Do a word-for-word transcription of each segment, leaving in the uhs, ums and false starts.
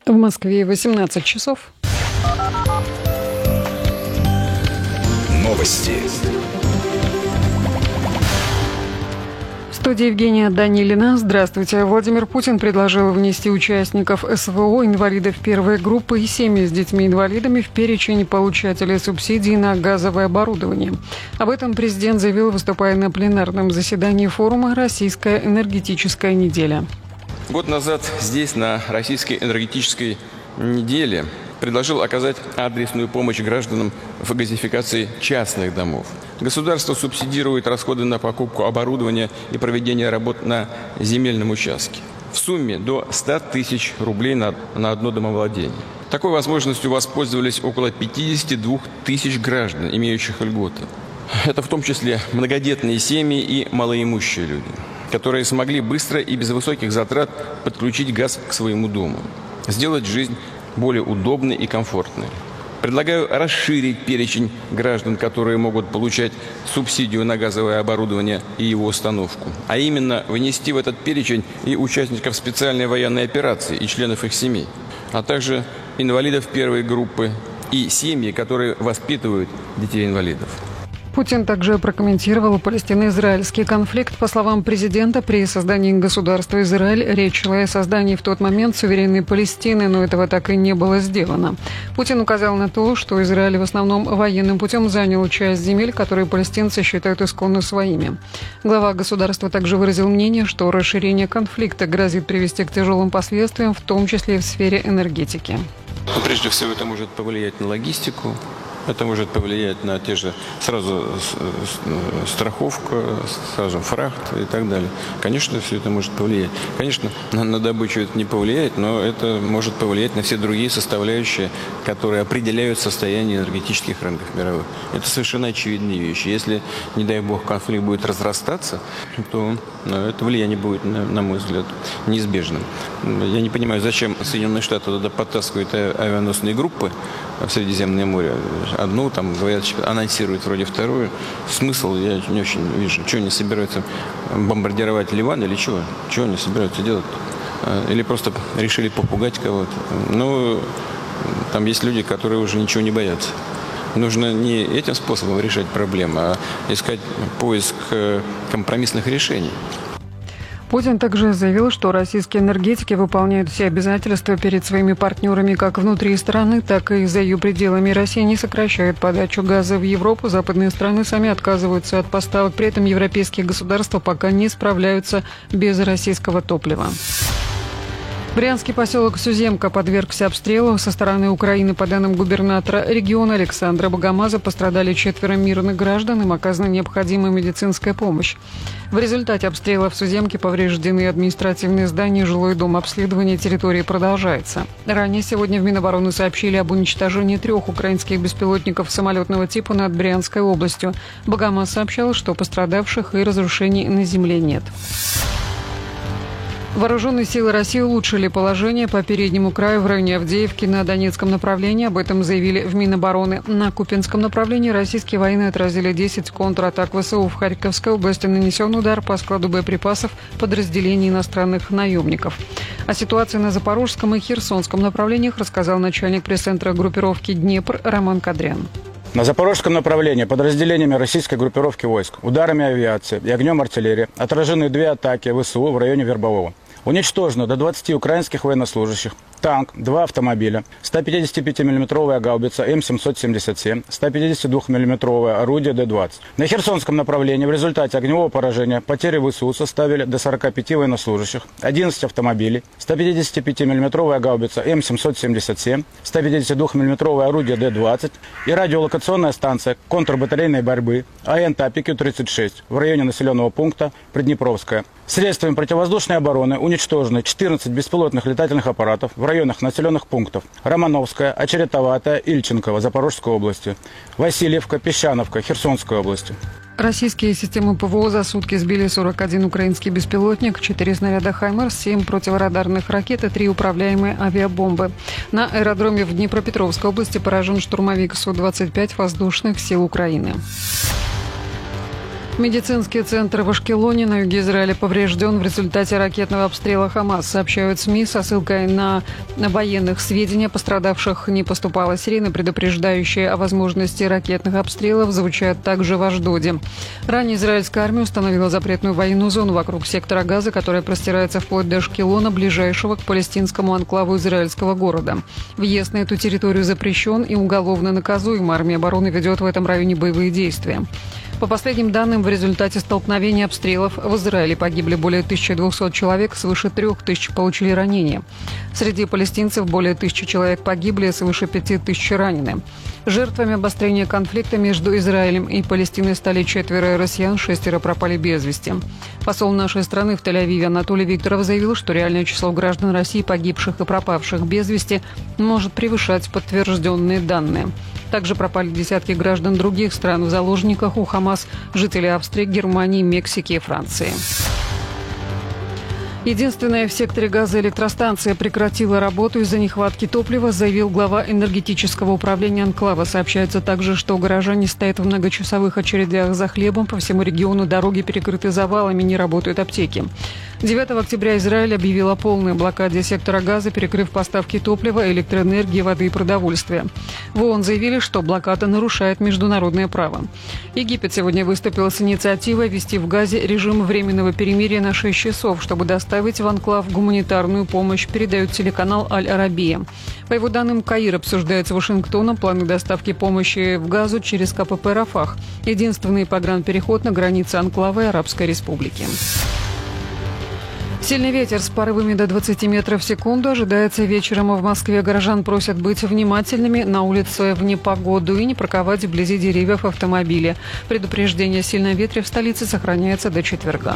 В Москве восемнадцать часов. Новости. В студии Евгения Данилина. Здравствуйте. Владимир Путин предложил внести участников СВО, инвалидов первой группы и семьи с детьми-инвалидами в перечень получателей субсидий на газовое оборудование. Об этом президент заявил, выступая на пленарном заседании форума «Российская энергетическая неделя». Год назад здесь, на Российской энергетической неделе, предложил оказать адресную помощь гражданам в газификации частных домов. Государство субсидирует расходы на покупку оборудования и проведение работ на земельном участке в сумме до ста тысяч рублей на, на одно домовладение. Такой возможностью воспользовались около пятидесяти двух тысяч граждан, имеющих льготы. Это в том числе многодетные семьи и малоимущие люди, которые смогли быстро и без высоких затрат подключить газ к своему дому, сделать жизнь более удобной и комфортной. Предлагаю расширить перечень граждан, которые могут получать субсидию на газовое оборудование и его установку, а именно внести в этот перечень и участников специальной военной операции и членов их семей, а также инвалидов первой группы и семьи, которые воспитывают детей-инвалидов. Путин также прокомментировал палестино-израильский конфликт. По словам президента, при создании государства Израиль речь шла о создании в тот момент суверенной Палестины, но этого так и не было сделано. Путин указал на то, что Израиль в основном военным путем занял часть земель, которые палестинцы считают исконно своими. Глава государства также выразил мнение, что расширение конфликта грозит привести к тяжелым последствиям, в том числе и в сфере энергетики. Но прежде всего это может повлиять на логистику. Это может повлиять на те же сразу страховка, скажем, фрахт и так далее. Конечно, все это может повлиять. Конечно, на, на добычу это не повлияет, но это может повлиять на все другие составляющие, которые определяют состояние энергетических рынков мировых. Это совершенно очевидные вещи. Если, не дай бог, конфликт будет разрастаться, то ну, это влияние будет, на, на мой взгляд, неизбежным. Я не понимаю, зачем Соединенные Штаты туда подтаскивают авианосные группы в Средиземное море. Одну, там, говорят, анонсируют вроде вторую. Смысл я не очень вижу. Что они собираются бомбардировать Ливан или чего? Чего они собираются делать? Или просто решили попугать кого-то? Ну, там есть люди, которые уже ничего не боятся. Нужно не этим способом решать проблемы, а искать поиск компромиссных решений. Путин также заявил, что российские энергетики выполняют все обязательства перед своими партнерами как внутри страны, так и за ее пределами. Россия не сокращает подачу газа в Европу. Западные страны сами отказываются от поставок. При этом европейские государства пока не справляются без российского топлива. Брянский поселок Суземка подвергся обстрелу со стороны Украины. По данным губернатора региона Александра Богомаза, пострадали четверо мирных граждан, им оказана необходимая медицинская помощь. В результате обстрела в Суземке повреждены административные здания, жилой дом. Обследование территории продолжается. Ранее сегодня в Минобороны сообщили об уничтожении трех украинских беспилотников самолетного типа над Брянской областью. Богомаз сообщал, что пострадавших и разрушений на земле нет. Вооруженные силы России улучшили положение по переднему краю в районе Авдеевки на Донецком направлении. Об этом заявили в Минобороны. На Купянском направлении российские военные отразили десять контратак ВСУ. В Харьковской области нанесен удар по складу боеприпасов подразделений иностранных наемников. О ситуации на Запорожском и Херсонском направлениях рассказал начальник пресс-центра группировки «Днепр» Роман Кадрян. На Запорожском направлении подразделениями российской группировки войск, ударами авиации и огнем артиллерии отражены две атаки ВСУ в районе Вербового. Уничтожено до двадцати украинских военнослужащих, танк, два автомобиля, сто пятьдесят пять миллиметровая гаубица М семьсот семьдесят семь, сто пятьдесят два миллиметровое орудие Д двадцать. На Херсонском направлении в результате огневого поражения потери ВСУ составили до сорока пяти военнослужащих, одиннадцать автомобилей, сто пятьдесят пять миллиметровая гаубица М семьсот семьдесят семь, сто пятьдесят два миллиметровое орудие Д двадцать и радиолокационная станция контрбатарейной борьбы А Н Т А П Q тридцать шесть в районе населенного пункта Приднепровская. Средствами противовоздушной обороны уничтожены четырнадцать беспилотных летательных аппаратов в районах населенных пунктов Романовская, Очеретоватая, Ильченково, Запорожской области, Васильевка, Песчановка, Херсонской области. Российские системы ПВО за сутки сбили сорок один украинский беспилотник, четыре снаряда «Хаймерс», семь противорадарных ракет и три управляемые авиабомбы. На аэродроме в Днепропетровской области поражен штурмовик Су двадцать пять воздушных сил Украины. Медицинский центр в Ашкелоне на юге Израиля поврежден в результате ракетного обстрела ХАМАС, сообщают СМИ со ссылкой на, на военных сведения. Пострадавших не поступала сирена, предупреждающая о возможности ракетных обстрелов, звучат также в Ашдоде. Ранее израильская армия установила запретную военную зону вокруг сектора Газа, которая простирается вплоть до Ашкелона, ближайшего к палестинскому анклаву израильского города. Въезд на эту территорию запрещен и уголовно наказуем. Армия обороны ведет в этом районе боевые действия. По последним данным, в результате столкновения обстрелов в Израиле погибли более тысячи двухсот человек, свыше трех тысяч получили ранения. Среди палестинцев более тысячи человек погибли, свыше пяти тысяч ранены. Жертвами обострения конфликта между Израилем и Палестиной стали четверо россиян, шестеро пропали без вести. Посол нашей страны в Тель-Авиве Анатолий Викторов заявил, что реальное число граждан России, погибших и пропавших без вести, может превышать подтвержденные данные. Также пропали десятки граждан других стран в заложниках у ХАМАС, жители Австрии, Германии, Мексики и Франции. Единственная в секторе Газа электростанция прекратила работу из-за нехватки топлива, заявил глава энергетического управления анклава. Сообщается также, что горожане стоят в многочасовых очередях за хлебом. По всему региону дороги перекрыты завалами, не работают аптеки. девятого октября Израиль объявил о полной блокаде сектора Газа, перекрыв поставки топлива, электроэнергии, воды и продовольствия. В ООН заявили, что блокада нарушает международное право. Египет сегодня выступил с инициативой ввести в Газе режим временного перемирия на шесть часов, чтобы доставить в анклав гуманитарную помощь, передает телеканал Аль-Арабия. По его данным, Каир обсуждает с Вашингтоном планы доставки помощи в Газу через КПП «Рафах», единственный погранпереход на границе анклава и Арабской Республики. Сильный ветер с порывами до двадцати метров в секунду ожидается вечером в Москве. Горожан просят быть внимательными на улице в непогоду и не парковать вблизи деревьев автомобили. Предупреждение о сильном ветре в столице сохраняется до четверга.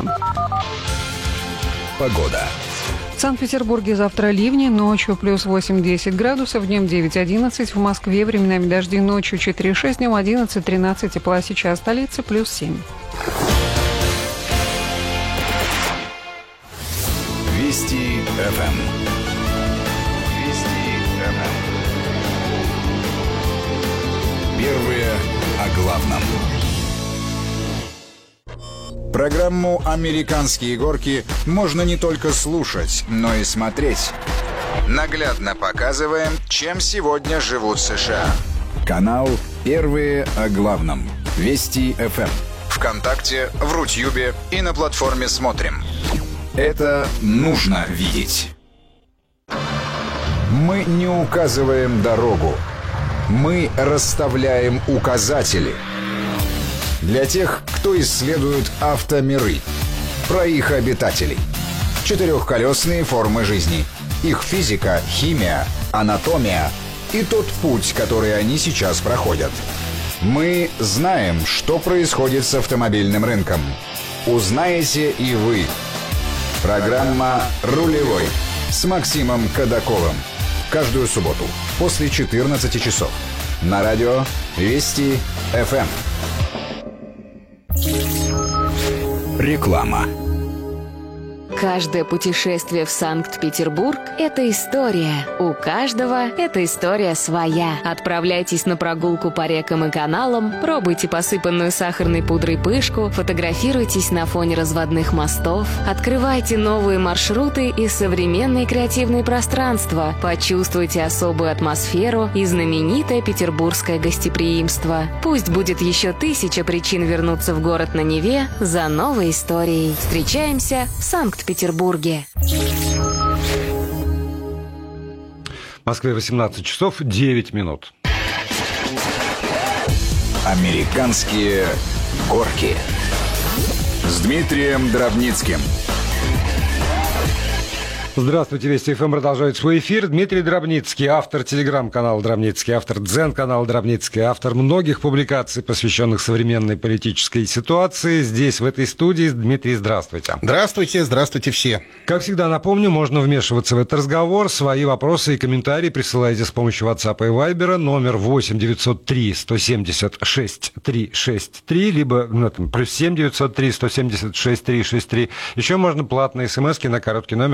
Погода. В Санкт-Петербурге завтра ливни, ночью плюс восемь-десять градусов, днем девять-одиннадцать. В Москве временами дожди, ночью четыре-шесть, днем одиннадцать-тринадцать. Тепла сейчас в столице плюс семь. Вести ФМ. Вести ФМ. Первые о главном. Программу «Американские горки» можно не только слушать, но и смотреть. Наглядно показываем, чем сегодня живут США. Канал «Первые о главном». Вести ФМ. ВКонтакте, в Рутьюбе и на платформе «Смотрим». Это нужно видеть. Мы не указываем дорогу. Мы расставляем указатели. Для тех, кто исследует автомиры. Про их обитателей. Четырехколесные формы жизни. Их физика, химия, анатомия и тот путь, который они сейчас проходят. Мы знаем, что происходит с автомобильным рынком. Узнаете и вы. Программа «Рулевой» с Максимом Кадаковым. Каждую субботу после четырнадцати часов на радио Вести ФМ. Реклама. Каждое путешествие в Санкт-Петербург – это история. У каждого эта история своя. Отправляйтесь на прогулку по рекам и каналам, пробуйте посыпанную сахарной пудрой пышку, фотографируйтесь на фоне разводных мостов, открывайте новые маршруты и современные креативные пространства, почувствуйте особую атмосферу и знаменитое петербургское гостеприимство. Пусть будет еще тысяча причин вернуться в город на Неве за новой историей. Встречаемся в Санкт-Петербурге. Петербурге. В Москве восемнадцать часов девять минут. Американские горки с Дмитрием Дробницким. Здравствуйте, Вести ФМ продолжает свой эфир. Дмитрий Дробницкий, автор телеграм-канала Дробницкий, автор дзен-канала Дробницкий, автор многих публикаций, посвященных современной политической ситуации. Здесь, в этой студии. Дмитрий, здравствуйте. Здравствуйте, здравствуйте все. Как всегда, напомню, можно вмешиваться в этот разговор. Свои вопросы и комментарии присылайте с помощью WhatsApp и Viber. Номер восемь девятьсот три сто семьдесят шесть триста шестьдесят три, либо ну, там, плюс семь девятьсот три сто семьдесят шесть триста шестьдесят три. Еще можно платные смски на короткий номер пятьдесят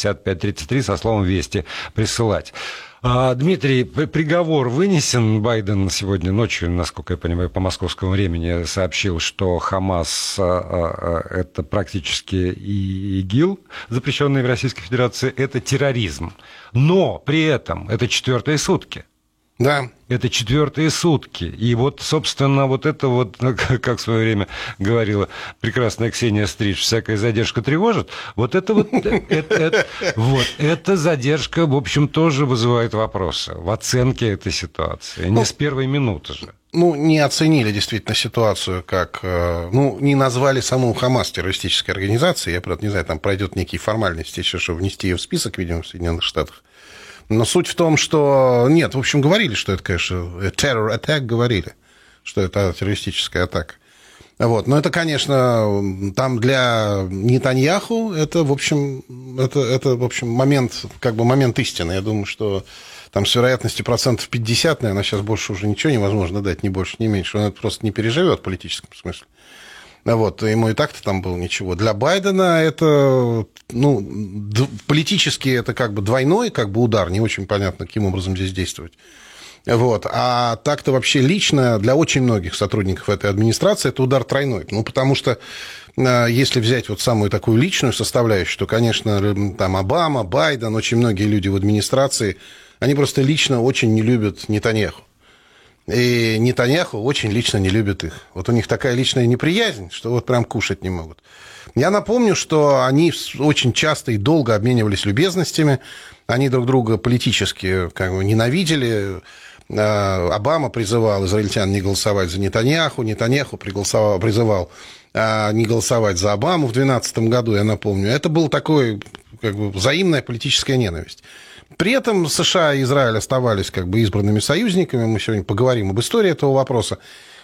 шестьдесят пять тридцать три со словом «Вести» присылать. А, Дмитрий, приговор вынесен. Байден сегодня ночью, насколько я понимаю, по московскому времени сообщил, что Хамас а, а, это практически и ИГИЛ, запрещенный в Российской Федерации, это терроризм. Но при этом это четвертые сутки. Да. Это четвертые сутки. И вот, собственно, вот это вот, как в свое время говорила прекрасная Ксения Стриж, всякая задержка тревожит. Вот это вот, это, это, вот, эта задержка, в общем, тоже вызывает вопросы в оценке этой ситуации. Не ну, с первой минуты же. Ну, не оценили действительно ситуацию, как... Ну, не назвали саму Хамас террористической организацией. Я, правда, не знаю, там пройдет некие формальности еще, чтобы внести ее в список, видимо, в Соединенных Штатах. Но суть в том, что... Нет, в общем, говорили, что это, конечно, terror attack, говорили, что это террористическая атака. Вот. Но это, конечно, там для Нетаньяху это, в общем, это, это, в общем, момент, как бы момент истины. Я думаю, что там с вероятностью процентов пятьдесят, наверное, сейчас больше уже ничего невозможно дать, ни больше, ни меньше. Он это просто не переживет в политическом смысле. Вот, ему и так-то там было ничего. Для Байдена это, ну, политически это как бы двойной как бы удар, не очень понятно, каким образом здесь действовать. Вот. А так-то вообще лично для очень многих сотрудников этой администрации это удар тройной. Ну, потому что если взять вот самую такую личную составляющую, то, конечно, там Обама, Байден, очень многие люди в администрации, они просто лично очень не любят Нетаньяху. И Нетаньяху очень лично не любит их. Вот у них такая личная неприязнь, что вот прям кушать не могут. Я напомню, что они очень часто и долго обменивались любезностями. Они друг друга политически как бы ненавидели. Обама призывал израильтян не голосовать за Нетаньяху. Нетаньяху призывал не голосовать за Обаму в две тысячи двенадцатом году, я напомню. Это была такая как бы взаимная политическая ненависть. При этом США и Израиль оставались как бы избранными союзниками. Мы сегодня поговорим об истории этого вопроса.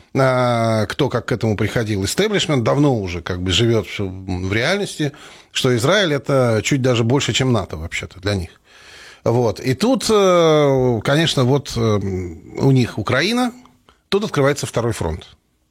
Кто как к этому приходил. Истеблишмент давно уже как бы живет в реальности, что Израиль это чуть даже больше, чем НАТО вообще-то для них. Вот. И тут, конечно, вот у них Украина, тут открывается второй фронт.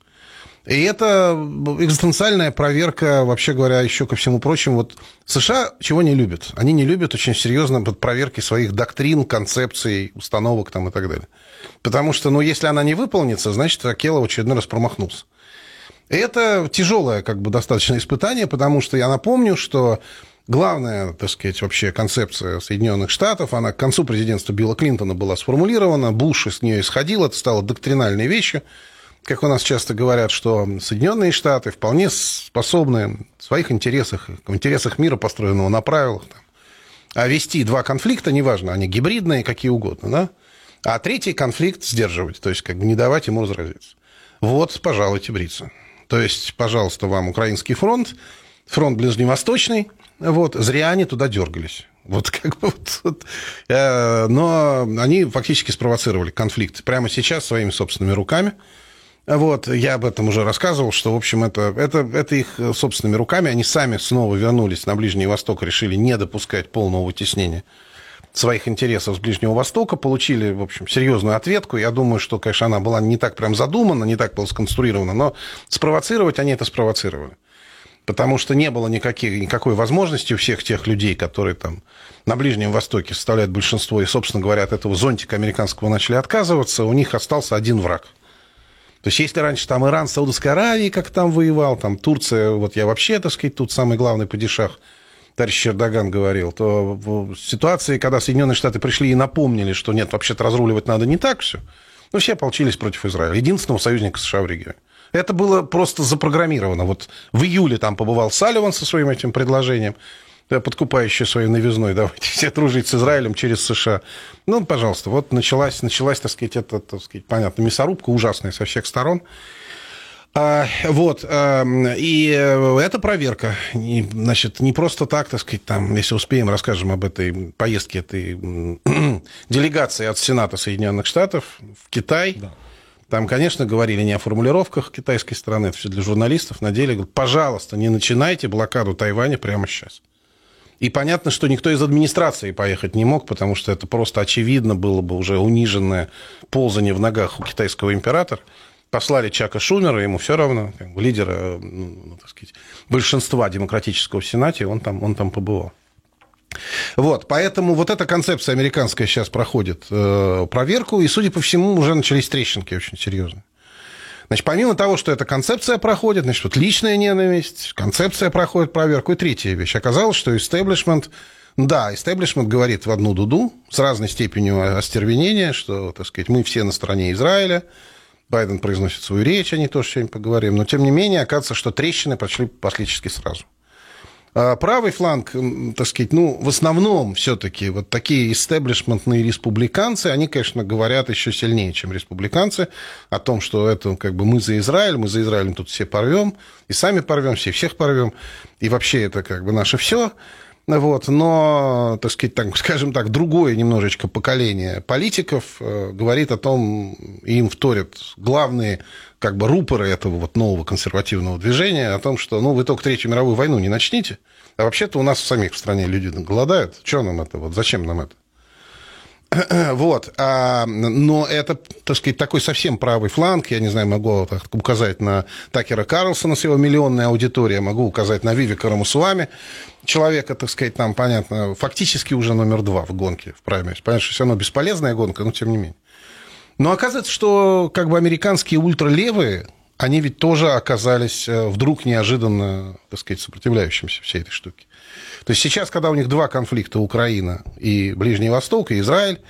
И это экзистенциальная проверка, вообще говоря, еще ко всему прочему. Вот США чего не любят? Они не любят очень серьезно проверки своих доктрин, концепций, установок там и так далее. Потому что, ну, если она не выполнится, значит, Акелов в очередной раз промахнулся. И это тяжелое, как бы, достаточно испытание, потому что я напомню, что главная, так сказать, вообще концепция Соединенных Штатов, она к концу президентства Билла Клинтона была сформулирована, Буш с нее исходил, это стало доктринальной вещью. Как у нас часто говорят, что Соединенные Штаты вполне способны в своих интересах, в интересах мира, построенного на правилах, там, а вести два конфликта, неважно, они гибридные, какие угодно, да? А третий конфликт сдерживать, то есть как бы не давать ему разразиться. Вот, пожалуйте, бриться. То есть, пожалуйста, вам Украинский фронт, фронт ближневосточный, вот, зря они туда дергались. Вот как бы вот, вот, э, но они фактически спровоцировали конфликт прямо сейчас своими собственными руками. Вот, я об этом уже рассказывал, что, в общем, это, это, это их собственными руками. Они сами снова вернулись на Ближний Восток, решили не допускать полного вытеснения своих интересов с Ближнего Востока, получили, в общем, серьезную ответку. Я думаю, что, конечно, она была не так прям задумана, не так была сконструирована, но спровоцировать они это спровоцировали. Потому что не было никаких, никакой возможности у всех тех людей, которые там на Ближнем Востоке составляют большинство, и, собственно говоря, от этого зонтика американского начали отказываться, у них остался один враг. То есть, если раньше там Иран с Саудовской Аравией как там воевал, там Турция, вот я вообще, так сказать, тут самый главный падишах, товарищ Эрдоган говорил, то в ситуации, когда Соединенные Штаты пришли и напомнили, что нет, вообще-то разруливать надо не так все, ну, все ополчились против Израиля, единственного союзника США в регионе. Это было просто запрограммировано. Вот в июле там побывал Салливан со своим этим предложением, подкупающий своей новизной, давайте все дружить с Израилем через США. Ну, пожалуйста, вот началась, началась, так сказать, это, так сказать, понятно, мясорубка ужасная со всех сторон. А, вот, а, и это проверка. И, значит, не просто так, так сказать, там, если успеем, расскажем об этой поездке этой делегации от Сената Соединенных Штатов в Китай. Да. Там, конечно, говорили не о формулировках китайской стороны, это все для журналистов. На деле, говорят, пожалуйста, не начинайте блокаду Тайваня прямо сейчас. И понятно, что никто из администрации поехать не мог, потому что это просто очевидно было бы уже униженное ползание в ногах у китайского императора. Послали Чака Шумера, ему все равно, как бы, лидера, ну, так сказать, большинства демократического в Сенате, он там, он там побывал. Вот, поэтому вот эта концепция американская сейчас проходит э, проверку, и, судя по всему, уже начались трещинки очень серьезные. Значит, помимо того, что эта концепция проходит, значит, вот личная ненависть, концепция проходит проверку, и третья вещь. Оказалось, что истеблишмент, да, истеблишмент говорит в одну дуду с разной степенью остервенения, что, так сказать, мы все на стороне Израиля. Байден произносит свою речь, о ней тоже сегодня поговорим, но, тем не менее, оказывается, что трещины пошли практически сразу. Правый фланг, так сказать, ну, в основном все-таки вот такие истеблишментные республиканцы, они, конечно, говорят еще сильнее, чем республиканцы, о том, что это как бы мы за Израиль, мы за Израилем тут все порвем, и сами порвемся, и всех порвем, и вообще это как бы наше все. Вот, но, так сказать, так, скажем так, другое немножечко поколение политиков э, говорит о том, им вторят главные как бы рупоры этого вот нового консервативного движения, о том, что, ну, вы только Третью мировую войну не начните, а вообще-то у нас в самих в стране люди голодают, что нам это, вот, зачем нам это? Вот, а, но это, так сказать, такой совсем правый фланг, я не знаю, могу так, указать на Такера Карлсона с его миллионной аудиторией, могу указать на Вивека Рамасуами, человека, так сказать, там, понятно, фактически уже номер два в гонке, в праймериз. Понятно, что все равно бесполезная гонка, но тем не менее. Но оказывается, что как бы американские ультралевые, они ведь тоже оказались вдруг неожиданно, так сказать, сопротивляющимися всей этой штуке. То есть сейчас, когда у них два конфликта, Украина и Ближний Восток, и Израиль,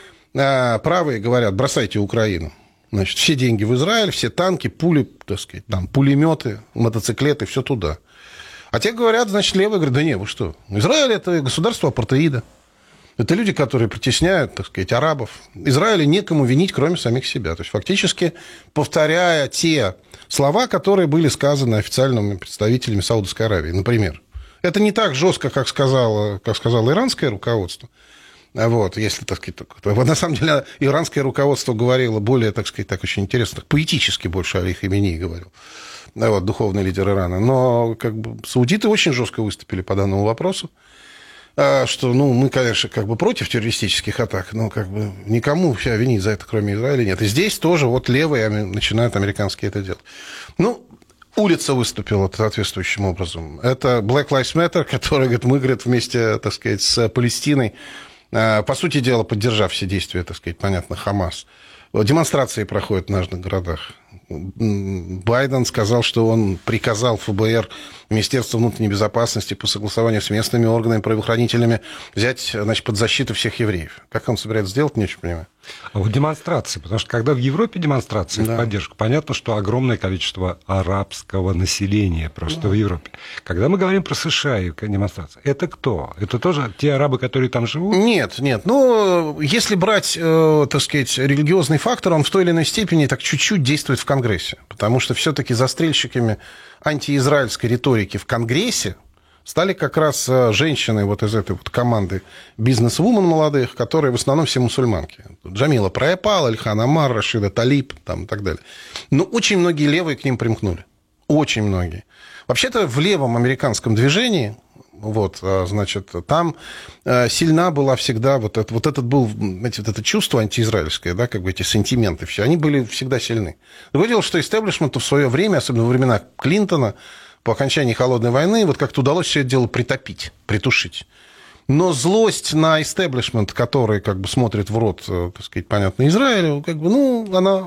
правые говорят, бросайте Украину. Значит, все деньги в Израиль, все танки, пули, так сказать, там, пулеметы, мотоциклеты, все туда. А те говорят, значит, левые говорят, да не, вы что, Израиль – это государство апартеида. Это люди, которые притесняют, так сказать, арабов. Израиля некому винить, кроме самих себя. То есть, фактически, повторяя те слова, которые были сказаны официальными представителями Саудовской Аравии, например. Это не так жестко, как сказало, как сказало иранское руководство. Вот, если, так сказать, так, на самом деле, иранское руководство говорило более, так сказать, так очень интересно, поэтически больше Али Хаменеи говорил. Вот, духовный лидер Ирана. Но как бы саудиты очень жестко выступили по данному вопросу. Что, ну, мы, конечно, как бы против террористических атак, но как бы никому себя винить за это, кроме Израиля, нет. И здесь тоже вот левые начинают американские это делать. Ну, улица выступила соответствующим образом. Это Black Lives Matter, который, говорит, мы, говорит, вместе, так сказать, с Палестиной, по сути дела, поддержав все действия, так сказать, понятно, Хамас. Демонстрации проходят в наших городах. Байден сказал, что он приказал эф бэ эр, Министерству внутренней безопасности по согласованию с местными органами, правоохранителями взять, значит, под защиту всех евреев. Как он собирается сделать, не очень понимаю. А вот демонстрации, потому что когда в Европе демонстрации да. в поддержку, понятно, что огромное количество арабского населения просто да. в Европе. Когда мы говорим про США и демонстрации, это кто? Это тоже те арабы, которые там живут? Нет, нет. Ну, если брать, э, так сказать, религиозный фактор, он в той или иной степени так чуть-чуть действует в Конгрессе, потому что все-таки застрельщиками антиизраильской риторики в Конгрессе стали как раз женщины вот из этой вот команды бизнес-вумен молодых, которые в основном все мусульманки. Джамила Прайпал, Ильхан Амар, Рашида Талиб там, и так далее. Но очень многие левые к ним примкнули. Очень многие. Вообще-то в левом американском движении, вот, значит, там сильна была всегда вот это, вот этот был, знаете, вот это чувство антиизраильское, да, как бы эти сентименты, все, они были всегда сильны. Другое дело, что истеблишменту в свое время, особенно во времена Клинтона, по окончании Холодной войны, вот как-то удалось все это дело притопить, притушить. Но злость на истеблишмент, который как бы смотрит в рот, так сказать, понятно, Израилю, как бы, ну, она...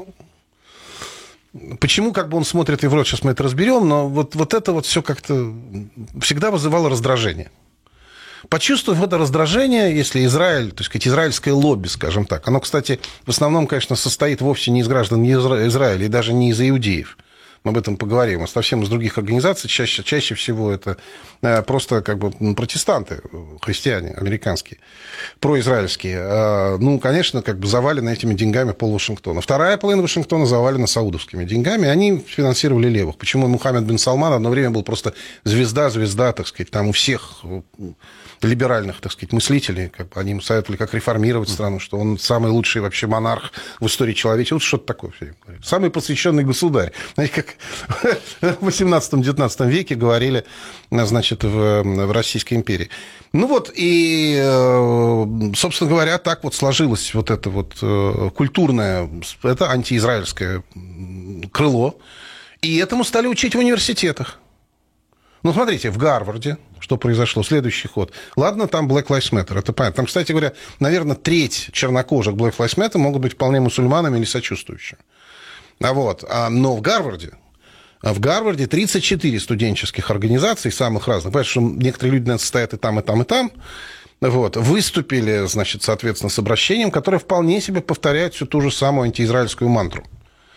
Почему как бы он смотрит и в рот, сейчас мы это разберем, но вот, вот это вот все как-то всегда вызывало раздражение. Почувствовав это раздражение, если Израиль, так сказать, израильское лобби, скажем так, оно, кстати, в основном, конечно, состоит вовсе не из граждан Израиля и даже не из иудеев. Мы об этом поговорим. А совсем из других организаций чаще, чаще всего это просто как бы протестанты, христиане американские, произраильские. Ну, конечно, как бы завалены этими деньгами пол Вашингтона. Вторая половина Вашингтона завалена саудовскими деньгами. Они финансировали левых. Почему Мухаммед бин Салман одно время был просто звезда, звезда, так сказать, там у всех либеральных, так сказать, мыслителей, как бы они ему советовали, как реформировать страну, что он самый лучший вообще монарх в истории человечества. Вот что-то такое. Самый посвященный государь. Знаете, как в восемнадцатом-девятнадцатом веке говорили, значит, в, в Российской империи. Ну вот, и, собственно говоря, так вот сложилось вот это вот культурное, это антиизраильское крыло, и этому стали учить в университетах. Ну, смотрите, в Гарварде что произошло? Следующий ход. Ладно, там Black Lives Matter, это понятно. Там, кстати говоря, наверное, треть чернокожих Black Lives Matter могут быть вполне мусульманами или сочувствующими. А вот, а, но в Гарварде, в Гарварде тридцать четыре студенческих организаций, самых разных, понимаете, что некоторые люди, наверное, состоят и там, и там, и там, вот, выступили, значит, соответственно, с обращением, которое вполне себе повторяет всю ту же самую антиизраильскую мантру.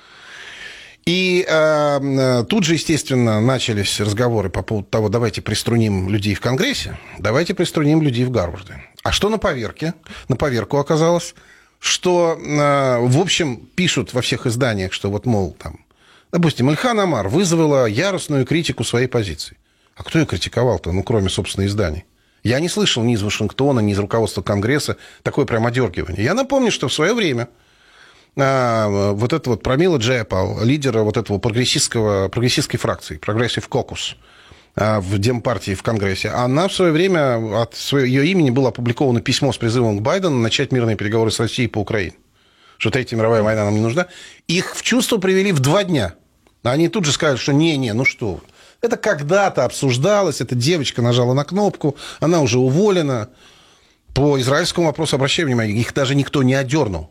И э, тут же, естественно, начались разговоры по поводу того, давайте приструним людей в Конгрессе, давайте приструним людей в Гарварде. А что на поверке? На поверку оказалось, что, э, в общем, пишут во всех изданиях, что вот, мол, там, допустим, Ильхан Омар вызвала яростную критику своей позиции. А кто ее критиковал-то, ну, кроме, собственно, изданий? Я не слышал ни из Вашингтона, ни из руководства Конгресса такое прям одергивание. Я напомню, что в свое время вот это вот Прамила Джайпал, лидера вот этого прогрессистского, прогрессистской фракции, Progressive Caucus в Демпартии в Конгрессе, она в свое время, от ее имени было опубликовано письмо с призывом к Байдену начать мирные переговоры с Россией по Украине. Что Третья мировая война нам не нужна. Их в чувство привели в два дня. Они тут же сказали, что не-не, ну что вы. Это когда-то обсуждалось, эта девочка нажала на кнопку, она уже уволена. По израильскому вопросу, обращаю внимание, их даже никто не одернул.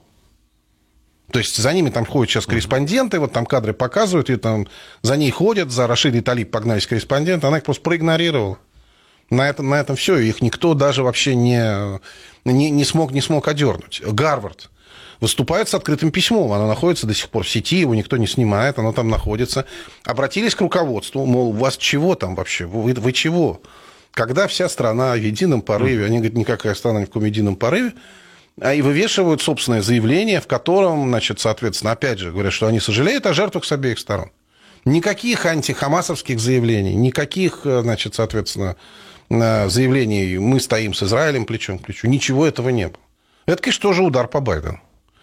То есть за ними там ходят сейчас корреспонденты, вот там кадры показывают, и там за ней ходят, за Рашидой Талиб погнались корреспонденты, она их просто проигнорировала. На этом, на этом все, их никто даже вообще не, не, не, смог, не смог одернуть. Гарвард выступает с открытым письмом, оно находится до сих пор в сети, его никто не снимает, оно там находится. Обратились к руководству, мол, у вас чего там вообще, вы, вы чего? Когда вся страна в едином порыве, они говорят, никакая страна ни в каком едином порыве, и вывешивают собственное заявление, в котором, значит, соответственно, опять же, говорят, что они сожалеют о жертвах с обеих сторон. Никаких антихамасовских заявлений, никаких, значит, соответственно, заявлений «мы стоим с Израилем плечом к плечу», ничего этого не было. Это, конечно, тоже удар по Байдену.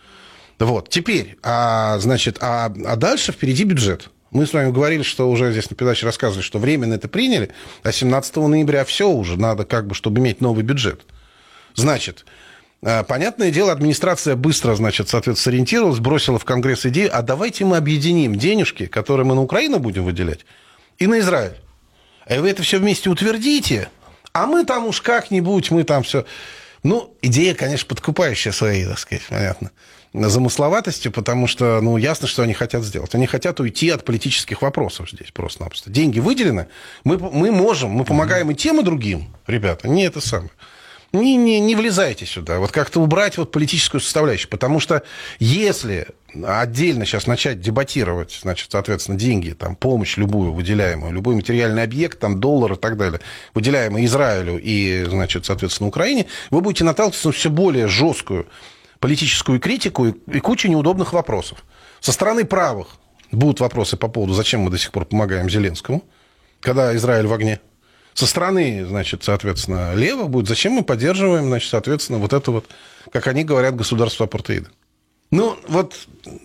Вот, теперь, а, значит, а, а дальше впереди бюджет. Мы с вами говорили, что уже здесь на передаче рассказывали, что временно это приняли, а семнадцатого ноября все уже, надо как бы, чтобы иметь новый бюджет. Значит, понятное дело, администрация быстро, значит, соответственно, сориентировалась, бросила в Конгресс идею, а давайте мы объединим денежки, которые мы на Украину будем выделять, и на Израиль. И вы это все вместе утвердите, а мы там уж как-нибудь, мы там все... Ну, идея, конечно, подкупающая своей, так сказать, понятно, замысловатостью, потому что, ну, ясно, что они хотят сделать. Они хотят уйти от политических вопросов здесь просто-напросто. Деньги выделены, мы, мы можем, мы помогаем и тем, и другим, ребята, не это самое. Не, не, не влезайте сюда, вот как-то убрать вот политическую составляющую, потому что если отдельно сейчас начать дебатировать, значит, соответственно, деньги, там, помощь любую выделяемую, любой материальный объект, там, доллар и так далее, выделяемый Израилю и, значит, соответственно, Украине, вы будете наталкиваться на все более жесткую политическую критику и, и кучу неудобных вопросов. Со стороны правых будут вопросы по поводу, зачем мы до сих пор помогаем Зеленскому, когда Израиль в огне. Со стороны, значит, соответственно, левых будет, зачем мы поддерживаем, значит, соответственно, вот это вот, как они говорят, государство апартеида. Ну, вот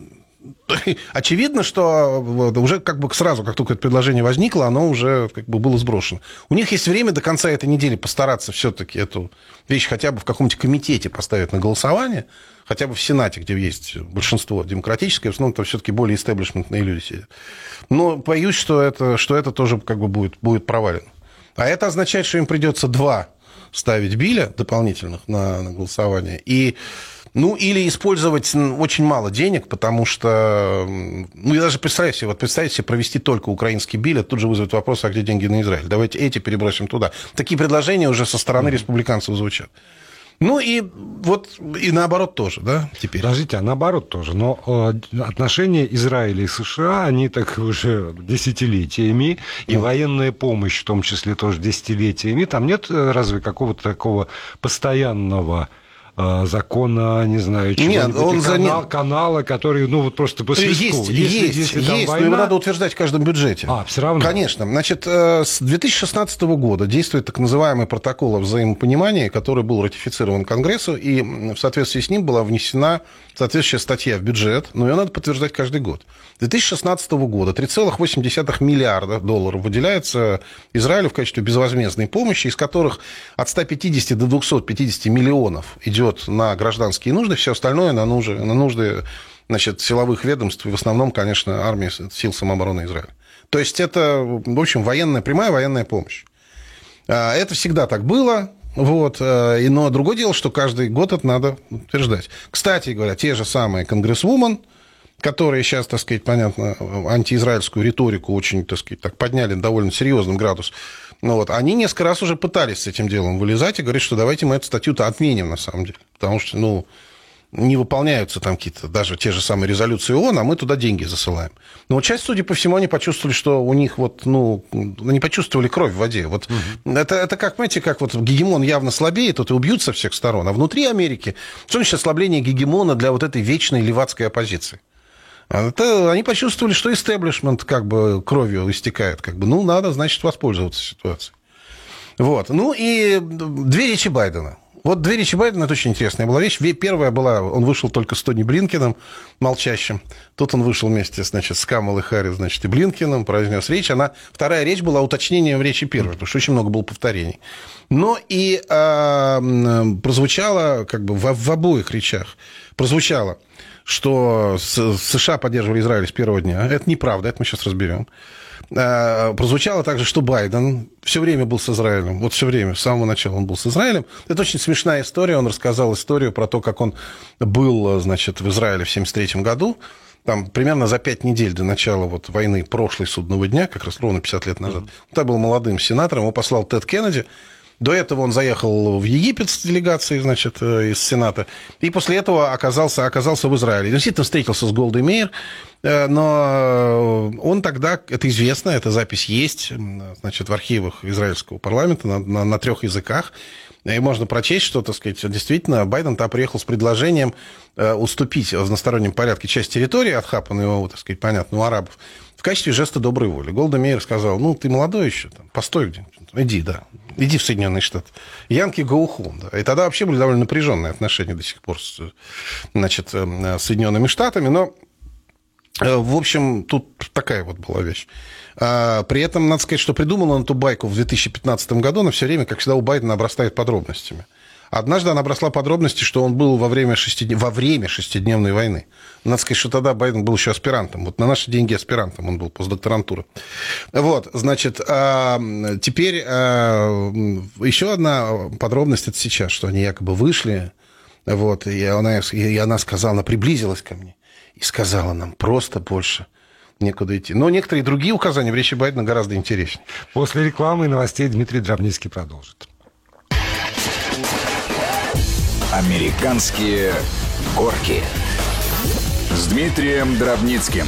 очевидно, что уже как бы сразу, как только это предложение возникло, оно уже как бы было сброшено. У них есть время до конца этой недели постараться все-таки эту вещь хотя бы в каком-нибудь комитете поставить на голосование, хотя бы в Сенате, где есть большинство демократическое, в основном там все-таки более истеблишментные люди сидят. Но боюсь, что это, что это тоже как бы будет, будет провалено. А это означает, что им придется два ставить биля дополнительных на, на голосование. И, ну, или использовать очень мало денег, потому что... Ну, я даже представляю себе, вот представьте себе провести только украинский биль, тут же вызовет вопрос, а где деньги на Израиль? Давайте эти перебросим туда. Такие предложения уже со стороны республиканцев звучат. Ну, и вот и наоборот тоже, да, теперь. Подождите, а наоборот тоже. Но э, отношения Израиля и США, они так уже десятилетиями, и mm. военная помощь в том числе тоже десятилетиями. Там нет разве какого-то такого постоянного э, закона, не знаю, чего-нибудь, он канал, за... канала, который, ну, вот просто по свистку. Есть, если, есть, если есть, война... но его надо утверждать в каждом бюджете. А, все равно? Конечно. Значит, с две тысячи шестнадцатого года действует так называемый протокол о взаимопонимании, который был ратифицирован Конгрессу, и в соответствии с ним была внесена соответствующая статья в бюджет, но ее надо подтверждать каждый год. С две тысячи шестнадцатого года три целых восемь десятых миллиарда долларов выделяется Израилю в качестве безвозмездной помощи, из которых от ста пятидесяти до двухсот пятидесяти миллионов идет на гражданские нужды, все остальное на нужды, на нужды значит, силовых ведомств, и в основном, конечно, армии сил самообороны Израиля. То есть это, в общем, военная, прямая военная помощь. Это всегда так было. Вот. Но другое дело, что каждый год это надо утверждать. Кстати говоря, те же самые конгрессвумен, которые сейчас, так сказать, понятно, антиизраильскую риторику очень, так сказать, так подняли довольно серьезным градус, ну вот, они несколько раз уже пытались с этим делом вылезать и говорить, что давайте мы эту статью-то отменим, на самом деле. Потому что, ну, не выполняются там какие-то даже те же самые резолюции ООН, а мы туда деньги засылаем. Но вот часть, судя по всему, они почувствовали, что у них вот, ну, они почувствовали кровь в воде. Вот угу. это, это как, знаете, как вот гегемон явно слабеет, вот и убьют со всех сторон. А внутри Америки, что значит ослабление гегемона для вот этой вечной левацкой оппозиции? Это, они почувствовали, что истеблишмент как бы кровью истекает. Как бы, ну, надо, значит, воспользоваться ситуацией. Вот. Ну, и две речи Байдена. Вот две речи Байдена, это очень интересная была вещь. Первая была, он вышел только с Тони Блинкеном, молчащим. Тут он вышел вместе, значит, с Камалой Харрис, значит, и Блинкеном, произнес речь. Она, вторая речь была уточнением в речи первой, потому что очень много было повторений. Но и а, прозвучало, как бы, в, в обоих речах прозвучало, что США поддерживали Израиль с первого дня. Это неправда, это мы сейчас разберем. Прозвучало также, что Байден все время был с Израилем. Вот все время, с самого начала он был с Израилем. Это очень смешная история. Он рассказал историю про то, как он был, значит, в Израиле в семьдесят третьем году. Там примерно за пять недель до начала вот войны прошлой судного дня, как раз ровно пятьдесят лет назад. Он был молодым сенатором, его послал Тед Кеннеди. До этого он заехал в Египет с делегацией, значит, из Сената, и после этого оказался, оказался в Израиле. Действительно встретился с Голдой Меир, но он тогда, это известно, эта запись есть, значит, в архивах израильского парламента на, на, на трех языках, и можно прочесть, что, так сказать, действительно Байден там приехал с предложением уступить в одностороннем порядке часть территории, отхапанной его, так сказать, понятно, у арабов, в качестве жеста доброй воли. Голда Меир сказал, ну, ты молодой еще, там, постой где-нибудь, иди, да, иди в Соединенные Штаты. Янки go home, да. И тогда вообще были довольно напряженные отношения до сих пор с, значит, с Соединенными Штатами, но, в общем, тут такая вот была вещь. При этом, надо сказать, что придумал он эту байку в две тысячи пятнадцатом году, но все время, как всегда, у Байдена обрастает подробностями. Однажды она обросла подробности, что он был во время, шестиднев... во время шестидневной войны. Надо сказать, что тогда Байден был еще аспирантом. Вот на наши деньги аспирантом он был, постдокторантура. Вот, значит, а теперь а, еще одна подробность, это сейчас, что они якобы вышли, вот, и она, и она сказала, она приблизилась ко мне и сказала нам, просто больше некуда идти. Но некоторые другие указания в речи Байдена гораздо интереснее. После рекламы и новостей Дмитрий Дробницкий продолжит. Американские горки с Дмитрием Дробницким.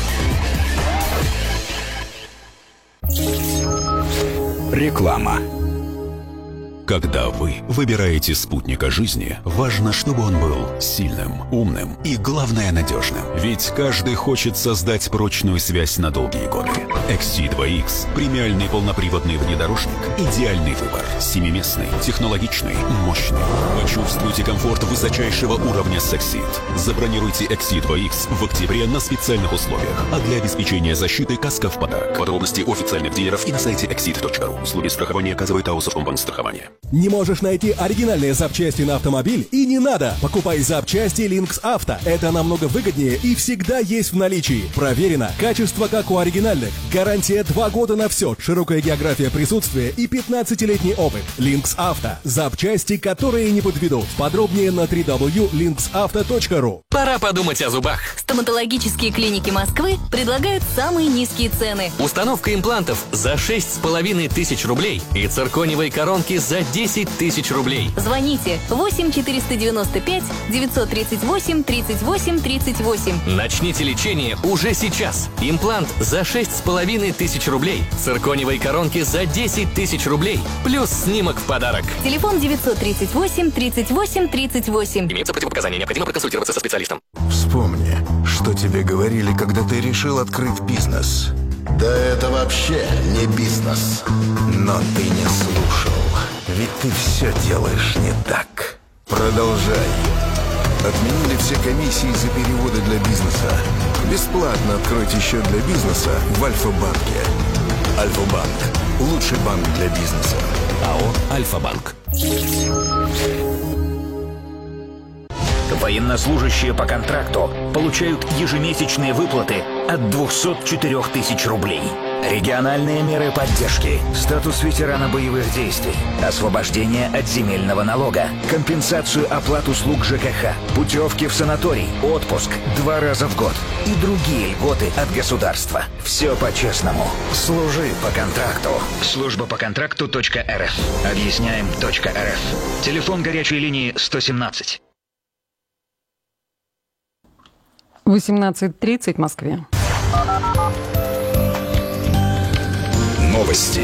Реклама. Когда вы выбираете спутника жизни, важно, чтобы он был сильным, умным и, главное, надежным. Ведь каждый хочет создать прочную связь на долгие годы. икс си два икс – премиальный полноприводный внедорожник. Идеальный выбор. Семиместный, технологичный, мощный. Почувствуйте комфорт высочайшего уровня Succeed. Забронируйте икс си два икс в октябре на специальных условиях. А для обеспечения защиты каска в подарок. Подробности у официальных дилеров и на сайте эксид точка ру. Услуги страхования оказывает АО «Совкомбанк страхования». Не можешь найти оригинальные запчасти на автомобиль? И не надо! Покупай запчасти Lynx Auto. Это намного выгоднее и всегда есть в наличии. Проверено. Качество как у оригинальных. Гарантия два года на все. Широкая география присутствия и пятнадцатилетний опыт. Lynx Auto. Запчасти, которые не подведут. Подробнее на дабл ю дабл ю точка линкс авто точка ру. Пора подумать о зубах. Стоматологические клиники Москвы предлагают самые низкие цены. Установка имплантов за шесть с половиной тысяч рублей и циркониевые коронки за десять тысяч рублей. Звоните восемь четыреста девяносто пять девятьсот тридцать восемь тридцать восемь тридцать восемь. Начните лечение уже сейчас. Имплант за шесть с половиной тысяч рублей. Циркониевые коронки за десять тысяч рублей. Плюс снимок в подарок. Телефон девятьсот тридцать восемь тридцать восемь тридцать восемь. Имеются противопоказания. Необходимо проконсультироваться со специалистом. Вспомни, что тебе говорили, когда ты решил открыть бизнес. Да это вообще не бизнес. Но ты не слушал. Ведь ты все делаешь не так. Продолжай. Отменили все комиссии за переводы для бизнеса. Бесплатно откройте счет для бизнеса в Альфа-банке. Альфа-банк. Лучший банк для бизнеса. АО «Альфа-банк». Военнослужащие по контракту получают ежемесячные выплаты от двухсот четырёх тысяч рублей. Региональные меры поддержки, статус ветерана боевых действий, освобождение от земельного налога, компенсацию оплат услуг ЖКХ, путевки в санаторий, отпуск два раза в год и другие льготы от государства. Все по-честному. Служи по контракту. Служба по контракту точка эр эф. Объясняем точка эр эф. Телефон горячей линии сто семнадцать. восемнадцать тридцать в Москве. Новости.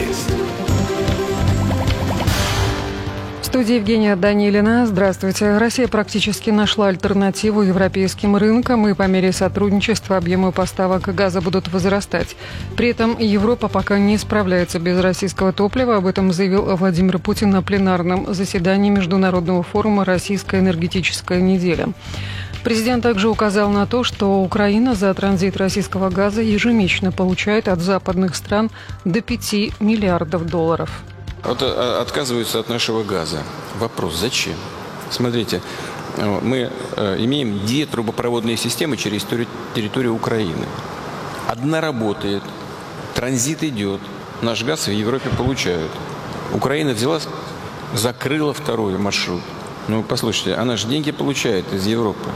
В студии Евгения Данилина. Здравствуйте. Россия практически нашла альтернативу европейским рынкам, и по мере сотрудничества объемы поставок газа будут возрастать. При этом Европа пока не справляется без российского топлива. Об этом заявил Владимир Путин на пленарном заседании Международного форума «Российская энергетическая неделя». Президент также указал на то, что Украина за транзит российского газа ежемесячно получает от западных стран до пяти миллиардов долларов. Вот отказываются от нашего газа. Вопрос, зачем? Смотрите, мы имеем две трубопроводные системы через территорию Украины. Одна работает, транзит идет, наш газ в Европе получают. Украина взяла, закрыла второй маршрут. Ну, послушайте, она же деньги получает из Европы.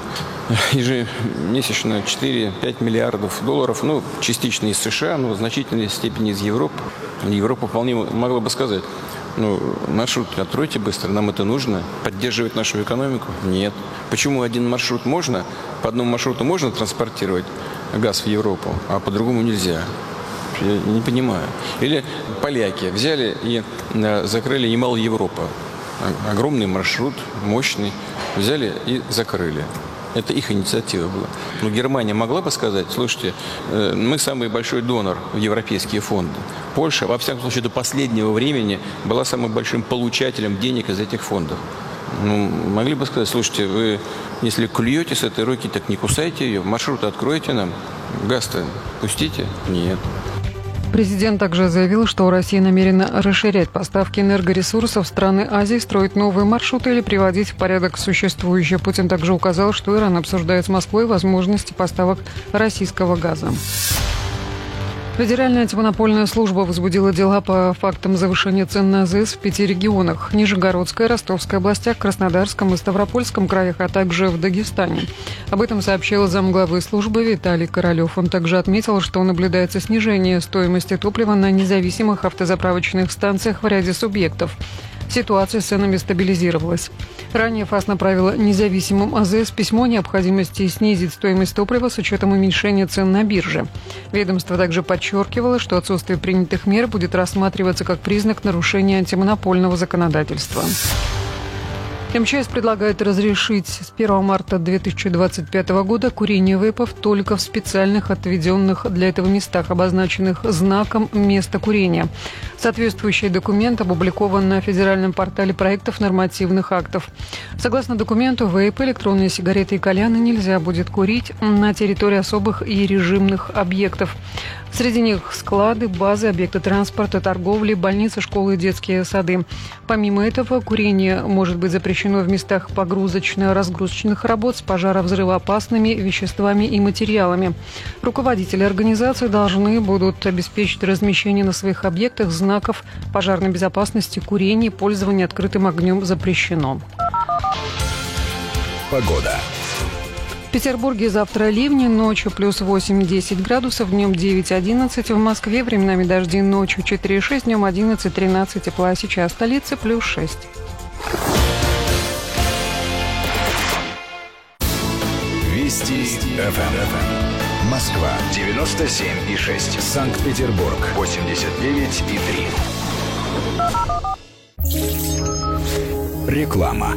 Ежемесячно четыре-пять миллиардов долларов, ну, частично из США, но в значительной степени из Европы. Европа вполне могла бы сказать, ну, маршрут откройте быстро, нам это нужно. Поддерживать нашу экономику? Нет. Почему один маршрут можно, по одному маршруту можно транспортировать газ в Европу, а по другому нельзя? Я не понимаю. Или поляки взяли и закрыли Ямал Европа. Огромный маршрут, мощный, взяли и закрыли. Это их инициатива была. Но Германия могла бы сказать, слушайте, мы самый большой донор в европейские фонды. Польша, во всяком случае, до последнего времени была самым большим получателем денег из этих фондов. Ну, могли бы сказать, слушайте, вы, если клюете с этой руки, так не кусайте ее, маршрут откройте нам, газ-то пустите. Нет. Президент также заявил, что Россия намерена расширять поставки энергоресурсов в страны Азии, строить новые маршруты или приводить в порядок существующие. Путин также указал, что Иран обсуждает с Москвой возможности поставок российского газа. Федеральная антимонопольная служба возбудила дела по фактам завышения цен на АЗС в пяти регионах – Нижегородской, Ростовской областях, Краснодарском и Ставропольском краях, а также в Дагестане. Об этом сообщил замглавы службы Виталий Королев. Он также отметил, что наблюдается снижение стоимости топлива на независимых автозаправочных станциях в ряде субъектов. Ситуация с ценами стабилизировалась. Ранее ФАС направила независимым АЗС письмо о необходимости снизить стоимость топлива с учетом уменьшения цен на бирже. Ведомство также подчеркивало, что отсутствие принятых мер будет рассматриваться как признак нарушения антимонопольного законодательства. МЧС предлагает разрешить с первого марта две тысячи двадцать пятого года курение вейпов только в специальных отведенных для этого местах, обозначенных знаком «Место курения». Соответствующий документ опубликован на федеральном портале проектов нормативных актов. Согласно документу, вейпы, электронные сигареты и кальяны нельзя будет курить на территории особых и режимных объектов. Среди них склады, базы, объекты транспорта, торговли, больницы, школы и детские сады. Помимо этого, курение может быть запрещено в местах погрузочно-разгрузочных работ с пожаровзрывоопасными веществами и материалами. Руководители организации должны будут обеспечить размещение на своих объектах знаков пожарной безопасности: курение, пользование открытым огнем запрещено. Погода. В Петербурге завтра ливни, ночью плюс восемь-десять градусов, днем девять-одиннадцать. В Москве временами дожди, ночью четыре-шесть, днем одиннадцать-тринадцать тепла. Сейчас столица плюс шесть. Вести ФМ. Москва девяносто семь и шесть. Санкт-Петербург восемьдесят девять и три. Реклама.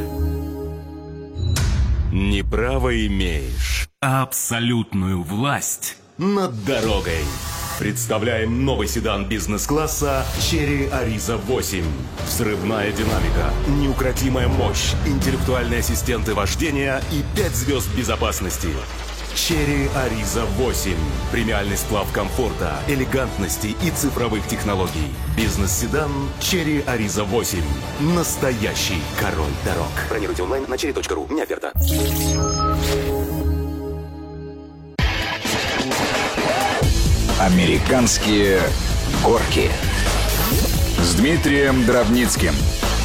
Не право имеешь, а абсолютную власть над дорогой. Представляем новый седан бизнес-класса Chery Ariza восемь. Взрывная динамика, неукротимая мощь, интеллектуальные ассистенты вождения и пять звезд безопасности. Черри Ариза восемь. Премиальный сплав комфорта, элегантности и цифровых технологий. Бизнес-седан Черри Ариза восемь. Настоящий король дорог. Бронируйте онлайн на черри точка ру. Не оферта. Американские горки с Дмитрием Дробницким.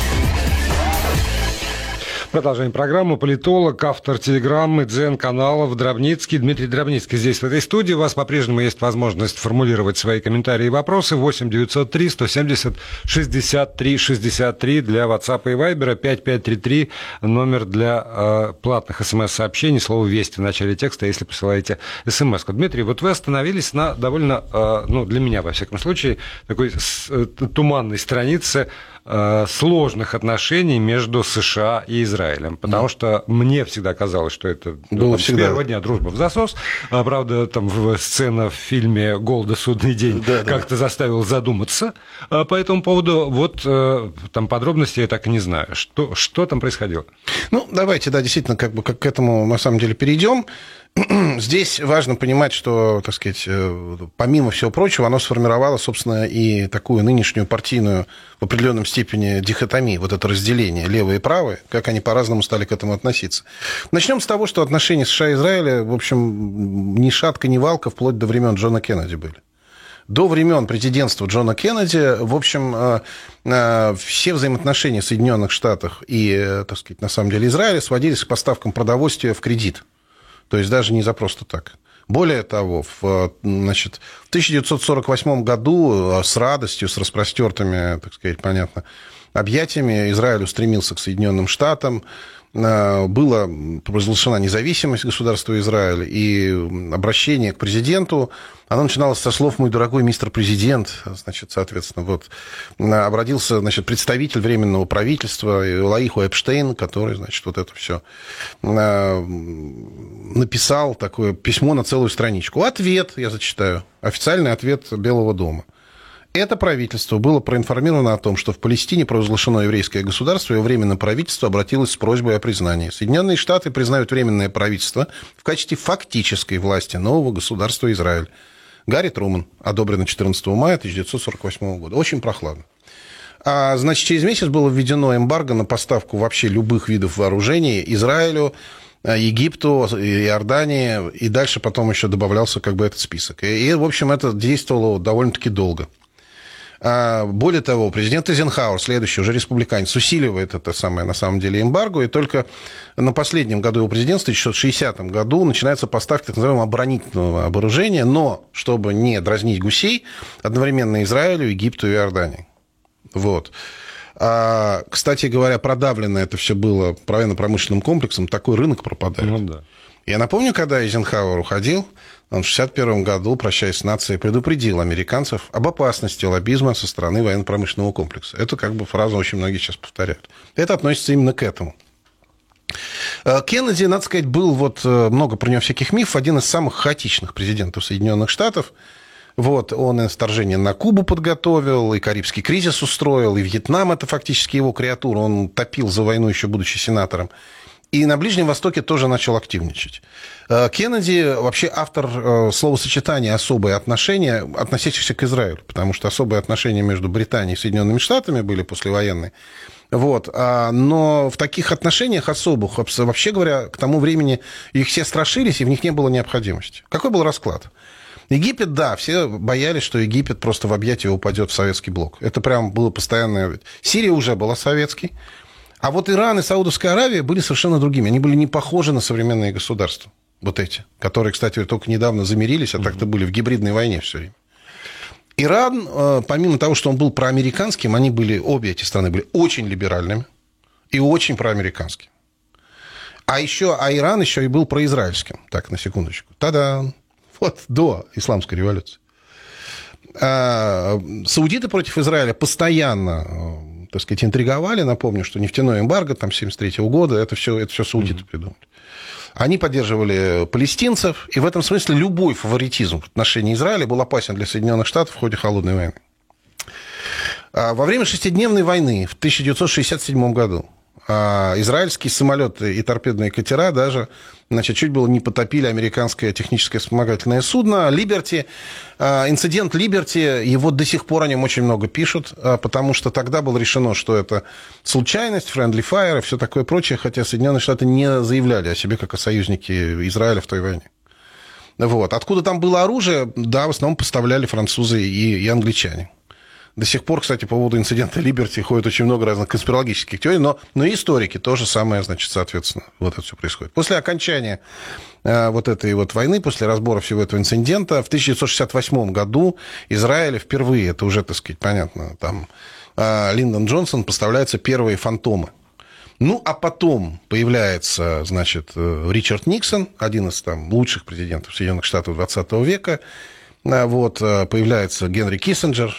Продолжаем программу. Политолог, автор телеграммы, дзен-каналов Дробницкий. Дмитрий Дробницкий здесь, в этой студии. У вас по-прежнему есть возможность формулировать свои комментарии и вопросы. восемь девятьсот три сто семьдесят шестьдесят три шестьдесят три для WhatsApp и Viber. пять пять три три номер для э, платных смс-сообщений. Слово «Вести» в начале текста, если посылаете смс-ку. Дмитрий, вот вы остановились на довольно, э, ну, для меня, во всяком случае, такой э, туманной странице сложных отношений между США и Израилем, потому да. что мне всегда казалось, что это ну, там, с первого дня дружба в засос. А, правда, там сцена в фильме «Голда. Судный день» да, как-то да. заставила задуматься а, по этому поводу. Вот там подробностей я так и не знаю. Что, что там происходило? Ну, давайте, да, действительно, как бы как к этому на самом деле перейдем. Здесь важно понимать, что, так сказать, помимо всего прочего, оно сформировало, собственно, и такую нынешнюю партийную в определенном степени дихотомию, вот это разделение левое и правое, как они по-разному стали к этому относиться. Начнем с того, что отношения США и Израиля, в общем, ни шатка, ни валка вплоть до времен Джона Кеннеди были. До времен президентства Джона Кеннеди, в общем, все взаимоотношения в Соединенных Штатах и, так сказать, на самом деле Израиля сводились к поставкам продовольствия в кредит. То есть даже не за просто так. Более того, в, значит, в тысяча девятьсот сорок восьмом году с радостью, с распростертыми, так сказать, понятно, объятиями Израиль устремился к Соединенным Штатам. Была провозглашена независимость государства Израиль, и обращение к президенту, оно начиналось со слов «мой дорогой мистер президент», значит, соответственно, вот, обратился, значит, представитель Временного правительства Элаиху Эпштейн, который, значит, вот это все написал, такое письмо на целую страничку. Ответ, я зачитаю, официальный ответ Белого дома. Это правительство было проинформировано о том, что в Палестине провозглашено еврейское государство, и Временное правительство обратилось с просьбой о признании. Соединенные Штаты признают Временное правительство в качестве фактической власти нового государства Израиль. Гарри Труман, одобрено четырнадцатого мая тысяча девятьсот сорок восьмого года. Очень прохладно. А, значит, через месяц было введено эмбарго на поставку вообще любых видов вооружений Израилю, Египту, Иордании, и дальше потом еще добавлялся как бы этот список. И, в общем, это действовало довольно-таки долго. Более того, президент Эйзенхауэр, следующий, уже республиканец, усиливает это самое, на самом деле, эмбарго, и только на последнем году его президентства, в тысяча девятьсот шестидесятом году, начинаются поставки так называемого оборонительного вооружения, но, чтобы не дразнить гусей, одновременно Израилю, Египту и Иордании. Вот. А, кстати говоря, продавлено это все было военно-промышленным комплексом, такой рынок пропадает. Ну, да. Я напомню, когда Эйзенхауэр уходил, он в шестьдесят первом году, прощаясь с нацией, предупредил американцев об опасности лоббизма со стороны военно-промышленного комплекса. Это как бы фраза очень многие сейчас повторяют. Это относится именно к этому. Кеннеди, надо сказать, был, вот много про него всяких мифов, один из самых хаотичных президентов Соединенных Штатов. Вот, он и вторжение на Кубу подготовил, и Карибский кризис устроил, и Вьетнам – это фактически его креатура. Он топил за войну, еще будучи сенатором. И на Ближнем Востоке тоже начал активничать. Кеннеди вообще автор словосочетания «особые отношения», относящихся к Израилю, потому что особые отношения между Британией и Соединенными Штатами были послевоенные. Вот. Но в таких отношениях особых, вообще говоря, к тому времени их все страшились, и в них не было необходимости. Какой был расклад? Египет, да, все боялись, что Египет просто в объятия упадет в советский блок. Это прям было постоянное... Сирия уже была советской. А вот Иран и Саудовская Аравия были совершенно другими. Они были не похожи на современные государства. Вот эти, которые, кстати, только недавно замирились, а так-то были в гибридной войне все время. Иран, помимо того, что он был проамериканским, они были, обе эти страны были очень либеральными и очень проамериканскими. А еще, а Иран еще и был произраильским. Так, на секундочку. Та-дам! Вот до исламской революции. Саудиты против Израиля постоянно, так сказать, интриговали. Напомню, что нефтяное эмбарго там семьдесят третьего года, это все, это все саудиты mm-hmm. придумали. Они поддерживали палестинцев, и в этом смысле любой фаворитизм в отношении Израиля был опасен для Соединенных Штатов в ходе Холодной войны. Во время шестидневной войны в тысяча девятьсот шестьдесят седьмом году А израильские самолеты и торпедные катера даже, значит, чуть было не потопили американское техническое вспомогательное судно «Либерти». Инцидент «Либерти», его до сих пор о нем очень много пишут, потому что тогда было решено, что это случайность, friendly fire и все такое прочее, хотя Соединенные Штаты не заявляли о себе как о союзнике Израиля в той войне. Вот. Откуда там было оружие? Да, в основном поставляли французы и, и англичане. До сих пор, кстати, по поводу инцидента «Либерти» ходит очень много разных конспирологических теорий, но, но и историки тоже самое, значит, соответственно, вот это все происходит. После окончания э, вот этой вот войны, после разбора всего этого инцидента, в тысяча девятьсот шестьдесят восьмом году Израиль впервые, это уже, так сказать, понятно, там э, Линдон Джонсон, поставляются первые «Фантомы». Ну, а потом появляется, значит, Ричард Никсон, один из там лучших президентов Соединенных Штатов двадцатого века, вот, появляется Генри Киссинджер.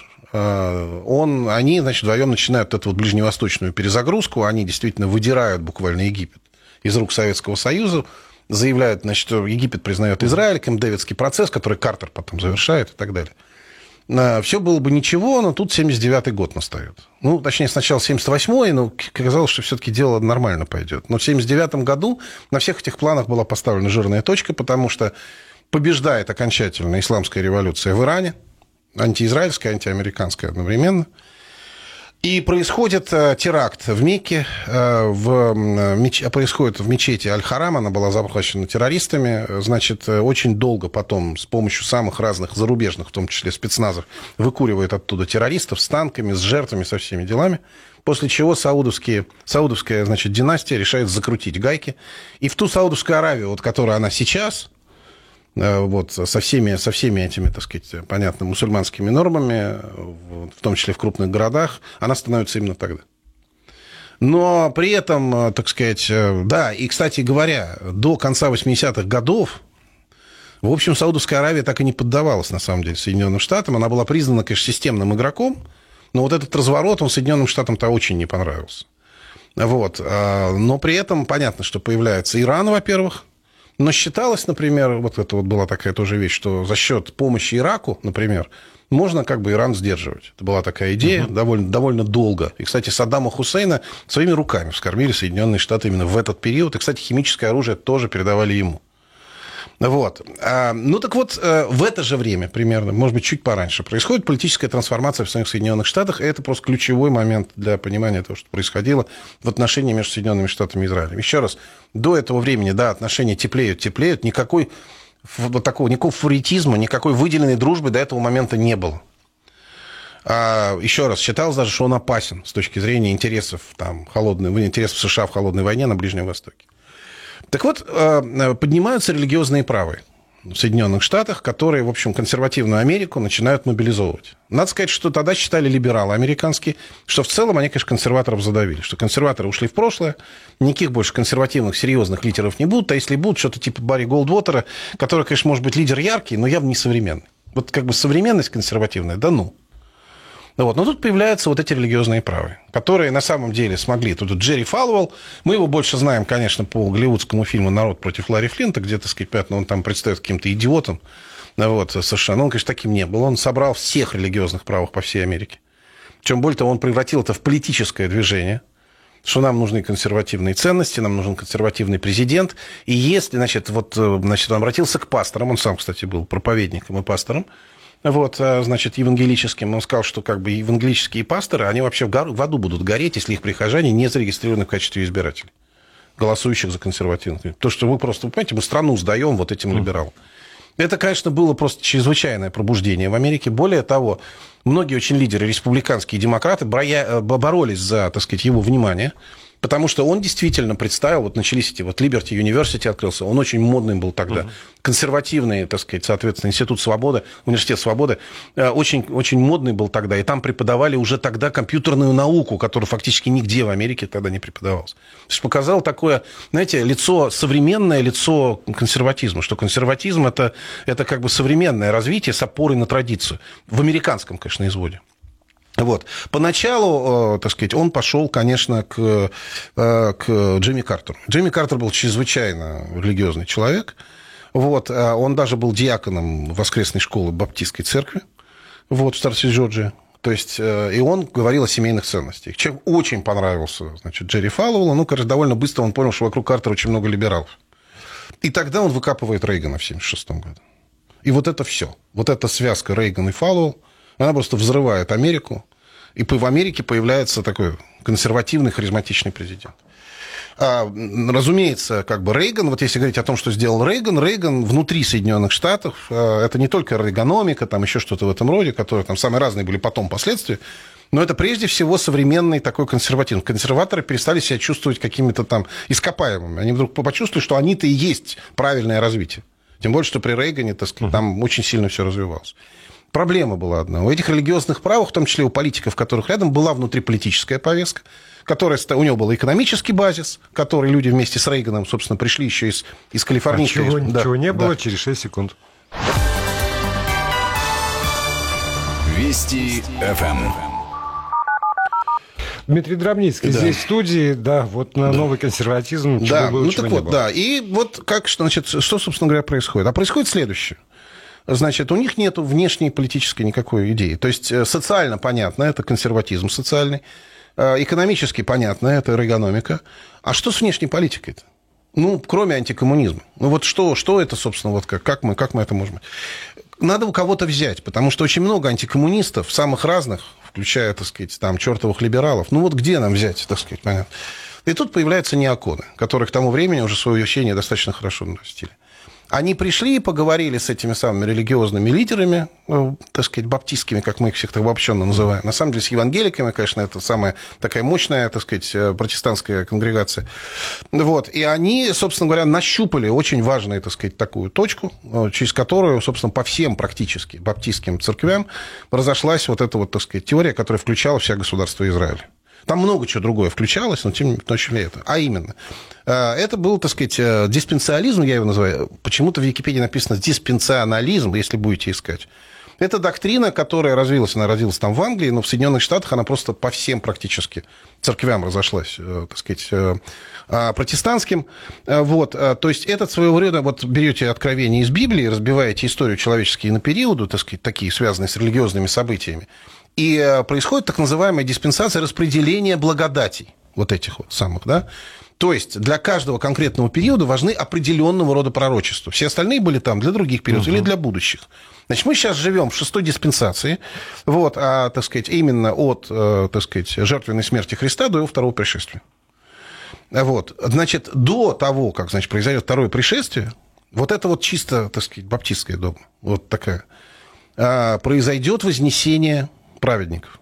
Он, они, значит, вдвоем начинают эту вот ближневосточную перезагрузку, они действительно выдирают буквально Египет из рук Советского Союза, заявляют, значит, что Египет признает Израиль, Кэмп-Дэвидский процесс, который Картер потом завершает и так далее. Все было бы ничего, но тут семьдесят девятый год настает. Ну, точнее, сначала семьдесят восьмой, но казалось, что все-таки дело нормально пойдет. Но в семьдесят девятом году на всех этих планах была поставлена жирная точка, потому что побеждает окончательно исламская революция в Иране, антиизраильская, антиамериканская одновременно. И происходит теракт в Мекке, в, происходит в мечети Аль-Харам, она была захвачена террористами, значит, очень долго потом с помощью самых разных зарубежных, в том числе спецназов, выкуривают оттуда террористов с танками, с жертвами, со всеми делами, после чего саудовские, саудовская, значит, династия решает закрутить гайки, и в ту Саудовскую Аравию, вот, которая она сейчас, вот, со всеми, со всеми этими, так сказать, понятно, мусульманскими нормами, в том числе в крупных городах, она становится именно тогда. Но при этом, так сказать, да, и, кстати говоря, до конца восьмидесятых годов, в общем, Саудовская Аравия так и не поддавалась, на самом деле, Соединенным Штатам. Она была признана, конечно, системным игроком, но вот этот разворот, он Соединенным Штатам-то очень не понравился. Вот. Но при этом понятно, что появляется Иран, во-первых. Но считалось, например, вот это вот была такая тоже вещь, что за счет помощи Ираку, например, можно как бы Иран сдерживать. Это была такая идея uh-huh. довольно, довольно долго. И, кстати, Саддама Хусейна своими руками вскормили Соединенные Штаты именно в этот период. И, кстати, химическое оружие тоже передавали ему. Вот. Ну, так вот, в это же время примерно, может быть, чуть пораньше, происходит политическая трансформация в самих Соединенных Штатах, и это просто ключевой момент для понимания того, что происходило в отношении между Соединенными Штатами и Израилем. Еще раз, до этого времени, да, отношения теплеют, теплеют, никакой вот такого, никакого фаворитизма, никакой выделенной дружбы до этого момента не было. А, еще раз, считалось даже, что он опасен с точки зрения интересов, там, холодной, интересов США в холодной войне на Ближнем Востоке. Так вот, поднимаются религиозные правые в Соединенных Штатах, которые, в общем, консервативную Америку начинают мобилизовывать. Надо сказать, что тогда считали либералы американские, что в целом они, конечно, консерваторов задавили, что консерваторы ушли в прошлое, никаких больше консервативных, серьезных лидеров не будут, а если будут, что-то типа Барри Голдвотера, который, конечно, может быть лидер яркий, но явно не современный. Вот как бы современность консервативная, да ну. Вот. Но тут появляются вот эти религиозные правые, которые на самом деле смогли. Тут Джерри Фалвелл, мы его больше знаем, конечно, по голливудскому фильму «Народ против Ларри Флинта», где, так сказать, понятно, он там предстает каким-то идиотом, вот, совершенно. Он, конечно, таким не был. Он собрал всех религиозных правых по всей Америке. Чем более того, он превратил это в политическое движение, что нам нужны консервативные ценности, нам нужен консервативный президент. И если, значит, вот, значит, он обратился к пасторам, он сам, кстати, был проповедником и пастором, вот, значит, евангелическим, он сказал, что как бы евангелические пасторы, они вообще в, гору, в аду будут гореть, если их прихожане не зарегистрированы в качестве избирателей, голосующих за консервативных. То, что вы просто, вы понимаете, мы страну сдаем вот этим либералам. Это, конечно, было просто чрезвычайное пробуждение в Америке. Более того, многие очень лидеры, республиканские демократы, боролись за, так сказать, его внимание, потому что он действительно представил, вот начались эти, вот Liberty University открылся, он очень модный был тогда, uh-huh. консервативный, так сказать, соответственно, Институт свободы, Университет свободы, очень, очень модный был тогда, и там преподавали уже тогда компьютерную науку, которая фактически нигде в Америке тогда не преподавалась. То есть показал такое, знаете, лицо, современное лицо консерватизма, что консерватизм это, это как бы современное развитие с опорой на традицию, в американском, конечно, изводе. Вот. Поначалу, так сказать, он пошел, конечно, к, к Джимми Картеру. Джимми Картер был чрезвычайно религиозный человек. Вот. Он даже был диаконом воскресной школы Баптистской церкви вот, в штате Джорджия. То есть, и он говорил о семейных ценностях. Человек очень понравился, значит, Джерри Фалуэллу. Ну, кажется, довольно быстро он понял, что вокруг Картера очень много либералов. И тогда он выкапывает Рейгана в семьдесят шестом году. И вот это все. Вот эта связка Рейган и Фалуэлл, она просто взрывает Америку. И в Америке появляется такой консервативный, харизматичный президент. А, разумеется, как бы Рейган, вот если говорить о том, что сделал Рейган, Рейган внутри Соединенных Штатов, это не только рейгономика, там еще что-то в этом роде, которые там самые разные были потом последствия, но это прежде всего современный такой консерватизм. Консерваторы перестали себя чувствовать какими-то там ископаемыми. Они вдруг почувствовали, что они-то и есть правильное развитие. Тем более, что при Рейгане, так сказать, там очень сильно все развивалось. Проблема была одна. У этих религиозных правых, в том числе у политиков, которых рядом, была внутриполитическая повестка, которая, у него был экономический базис, который люди вместе с Рейганом, собственно, пришли еще из, из Калифорнийской... А чего, да, ничего не было да. через шесть секунд. Вести эф эм. Дмитрий Дробницкий Да. здесь в студии, да, вот на да. новый консерватизм, чего да, было, ну чего так не вот, было. да, и вот как, значит, что, собственно говоря, происходит? А происходит следующее. Значит, у них нет внешней политической никакой идеи. То есть социально понятно, это консерватизм социальный, экономически понятно, это рейгономика. А что с внешней политикой-то? Ну, кроме антикоммунизма. Ну, вот что, что это, собственно, вот как, как, мы, как мы это можем... Надо у кого-то взять, потому что очень много антикоммунистов, самых разных, включая, так сказать, там, чертовых либералов. Ну, вот где нам взять, так сказать, понятно? И тут появляются неоконы, которые к тому времени уже свое учение достаточно хорошо нарастили. Они пришли и поговорили с этими самыми религиозными лидерами, ну, так сказать, баптистскими, как мы их всех так обобщенно называем. На самом деле, с евангеликами, конечно, это самая такая мощная, так сказать, протестантская конгрегация. Вот. И они, собственно говоря, нащупали очень важную, так сказать, такую точку, через которую, собственно, по всем практически баптистским церквям разошлась вот эта вот, так сказать, теория, которая включала все государство Израиля. Там много чего другое включалось, но тем не менее это. А именно, это был, так сказать, диспенсиализм, я его называю. Почему-то в Википедии написано диспенсионализм, если будете искать. Это доктрина, которая развилась, она родилась там в Англии, но в Соединенных Штатах она просто по всем практически церквям разошлась, так сказать, протестантским. Вот. То есть это своего рода, вот берете откровение из Библии, разбиваете историю человеческие на периоды, так сказать, такие, связанные с религиозными событиями, и происходит так называемая диспенсация распределения благодатей, вот этих вот самых, да. То есть для каждого конкретного периода важны определенного рода пророчества. Все остальные были там для других периодов, угу. или для будущих. Значит, мы сейчас живем в шестой диспенсации, вот, а, так сказать, именно от, так сказать, жертвенной смерти Христа до его второго пришествия. Вот. Значит, до того, как, значит, произойдет второе пришествие, вот это вот чисто, так сказать, баптистская догма, вот такая, произойдет вознесение праведников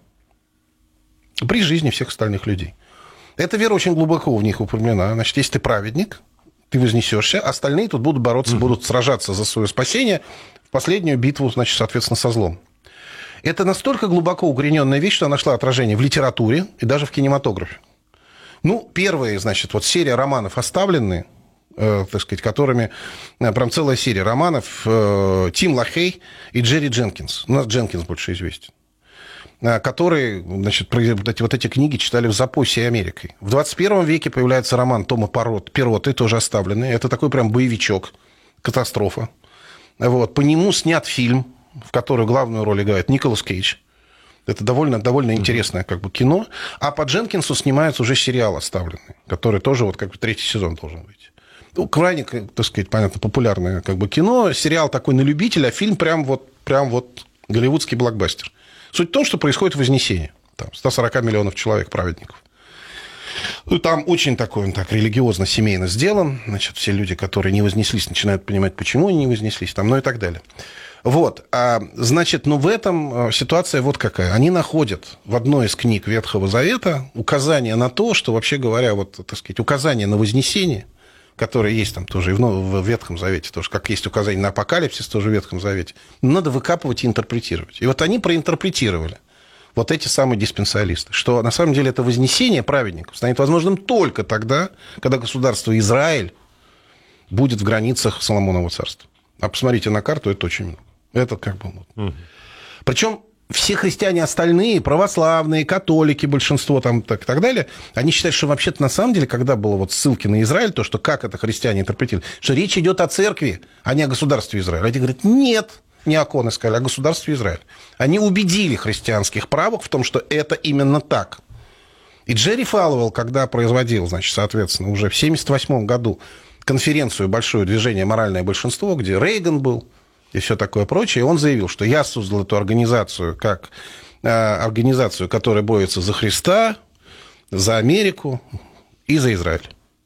при жизни всех остальных людей. Эта вера очень глубоко в них упомянена. Значит, если ты праведник, ты вознесешься, остальные тут будут бороться, mm-hmm. будут сражаться за свое спасение в последнюю битву, значит, соответственно, со злом. Это настолько глубоко укорененная вещь, что она нашла отражение в литературе и даже в кинематографе. Ну, первые, значит, вот серия романов «Оставленные», э, так сказать, которыми... Э, прям целая серия романов э, Тим Лахей и Джерри Дженкинс. У нас Дженкинс больше известен. Которые, значит, вот эти книги читали в запой всей Америкой. В двадцать первом веке появляется роман Тома Перротты, тоже «Оставленный». Это такой прям боевичок, катастрофа. Вот. По нему снят фильм, в котором главную роль играет Николас Кейдж. Это довольно, довольно интересное как бы кино. А по Дженкинсу снимается уже сериал «Оставленный», который тоже вот как бы третий сезон должен быть. Ну, крайне, так сказать, понятно, популярное как бы кино. Сериал такой на любителя, а фильм прям вот, прям вот голливудский блокбастер. Суть в том, что происходит вознесение. Там сто сорок миллионов человек, праведников. Ну, там очень такой, он так религиозно-семейно сделан. Значит, все люди, которые не вознеслись, начинают понимать, почему они не вознеслись, там, ну и так далее. Вот. А, значит, ну, в этом ситуация вот какая. Они находят в одной из книг Ветхого Завета указание на то, что, вообще говоря, вот, так сказать, указание на вознесение, которое есть там тоже и в Ветхом Завете, тоже, как есть указание на апокалипсис, тоже в Ветхом Завете, надо выкапывать и интерпретировать. И вот они проинтерпретировали, вот эти самые диспенсиалисты, что на самом деле это вознесение праведников станет возможным только тогда, когда государство Израиль будет в границах Соломонового царства. А посмотрите на карту, это очень много. Это как бы... Угу. Причем все христиане остальные, православные, католики, большинство там так, и так далее, они считают, что вообще-то на самом деле, когда было вот ссылки на Израиль, то, что как это христиане интерпретируют, что речь идет о церкви, а не о государстве Израиль. Они говорят, нет, не ОКОН искали, а государство Израиль. Они убедили христианских правых в том, что это именно так. И Джерри Фалвелл, когда производил, значит, соответственно, уже в семьдесят восьмом году конференцию «Большое движение «Моральное большинство», где Рейган был и все такое прочее, он заявил, что я создал эту организацию как э, организацию, которая борется за Христа, за Америку и за Израиль.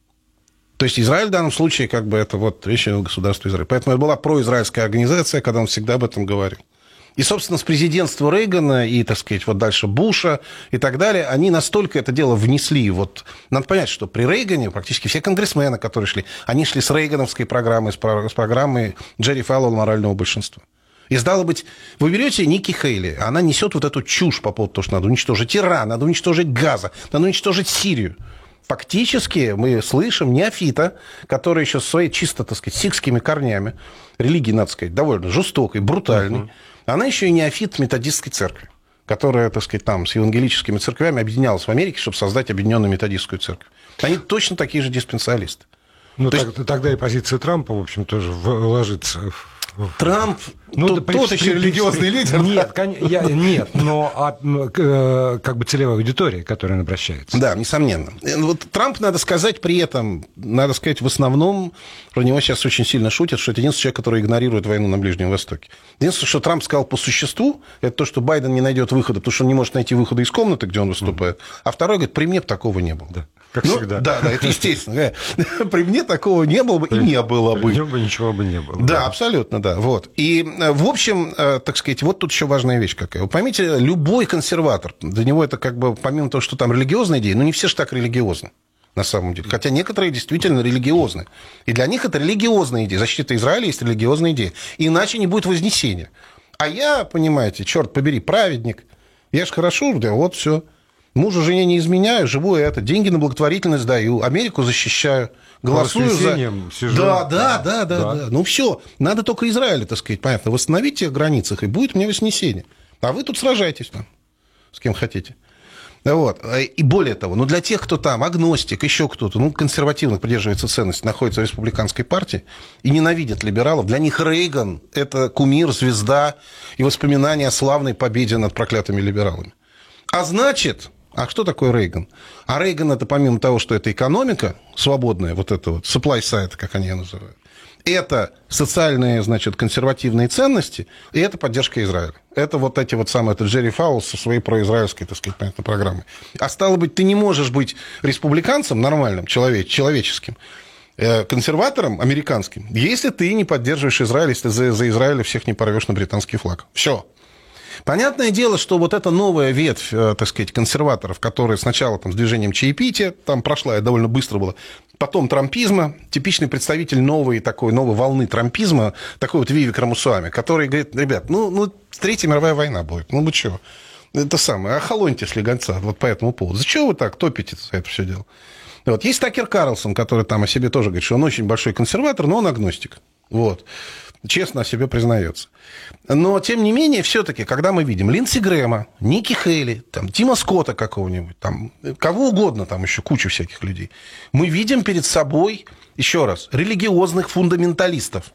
То есть Израиль в данном случае, как бы, это вот речь о государстве Израиль. Поэтому это была произраильская организация, когда он всегда об этом говорил. И, собственно, с президентства Рейгана и, так сказать, вот дальше Буша и так далее, они настолько это дело внесли. Вот надо понять, что при Рейгане практически все конгрессмены, которые шли, они шли с рейгановской программой, с программой Джерри Фалвелла «Морального большинства». И, стало быть, вы берете Ники Хейли, она несет вот эту чушь по поводу того, что надо уничтожить Иран, надо уничтожить Газа, надо уничтожить Сирию. Фактически мы слышим неофита, который еще со своей чисто, так сказать, сикскими корнями, религии, надо сказать, довольно жестокой, брутальной, uh-huh. она еще и неофит методистской церкви, которая, так сказать, там с евангелическими церквями объединялась в Америке, чтобы создать объединенную методистскую церковь. Они точно такие же диспенсалисты. Ну, так, есть... тогда и позиция Трампа, в общем, тоже ложится... Трамп, ну, тот, да, тот еще религиозный лидер. Нет, я, нет, но а, как бы целевая аудитория, к которой он обращается. Да, несомненно. Вот Трамп, надо сказать, при этом, надо сказать, в основном, про него сейчас очень сильно шутят, что это единственный человек, который игнорирует войну на Ближнем Востоке. Единственное, что Трамп сказал по существу, это то, что Байден не найдет выхода, потому что он не может найти выхода из комнаты, где он выступает. Mm-hmm. А второй говорит, при мне бы такого не было. Да. Как ну, всегда. Да, да, это естественно. При мне такого не было бы и не было бы. При нем бы ничего бы не было. Да, да, абсолютно, да. Вот. И, в общем, так сказать, вот тут еще важная вещь какая. Вы поймите, любой консерватор, для него это как бы, помимо того, что там религиозные идеи, ну, не все же так религиозны, на самом деле. Хотя некоторые действительно религиозны. И для них это религиозная идея. Защита Израиля есть религиозная идея. Иначе не будет вознесения. А я, понимаете, черт побери, праведник. Я же хорошо, да, вот все. Мужу, жене не изменяю, живу это, деньги на благотворительность даю, Америку защищаю, голосую за... Сижу. Да, да, да, да, да, да. Ну все, надо только Израиля, так сказать, понятно, восстановить тех границах, и будет мне вознесение. А вы тут сражаетесь там, с кем хотите. Вот. И более того, ну, для тех, кто там агностик, еще кто-то, ну, консервативно придерживается ценностей, находится в республиканской партии и ненавидят либералов, для них Рейган – это кумир, звезда и воспоминания о славной победе над проклятыми либералами. А значит... А что такое Рейган? А Рейган – это помимо того, что это экономика свободная, вот это вот, supply side, как они ее называют, это социальные, значит, консервативные ценности, и это поддержка Израиля. Это вот эти вот самые, это Джерри Фалвелл со своей произраильской, так сказать, понятно, программой. А стало быть, ты не можешь быть республиканцем нормальным, человеч, человеческим, консерватором американским, если ты не поддерживаешь Израиль, если ты за, за Израиля всех не порвешь на британский флаг. Все. Понятное дело, что вот эта новая ветвь, так сказать, консерваторов, которая сначала там, с движением чаепития, там прошла, и довольно быстро было, потом трампизма, типичный представитель новой, такой, новой волны трампизма, такой вот Вивек Рамусуами, который говорит, ребят, ну, ну Третья мировая война будет, ну вы чего? Это самое, охолоньте слегонца вот по этому поводу. Зачем вы так топите за это все дело? Вот. Есть Такер Карлсон, который там о себе тоже говорит, что он очень большой консерватор, но он агностик. Вот. Честно о себе признается. Но, тем не менее, все-таки, когда мы видим Линдси Грэма, Ники Хейли, там, Тима Скотта какого-нибудь, там, кого угодно, там еще куча всяких людей, мы видим перед собой, еще раз, религиозных фундаменталистов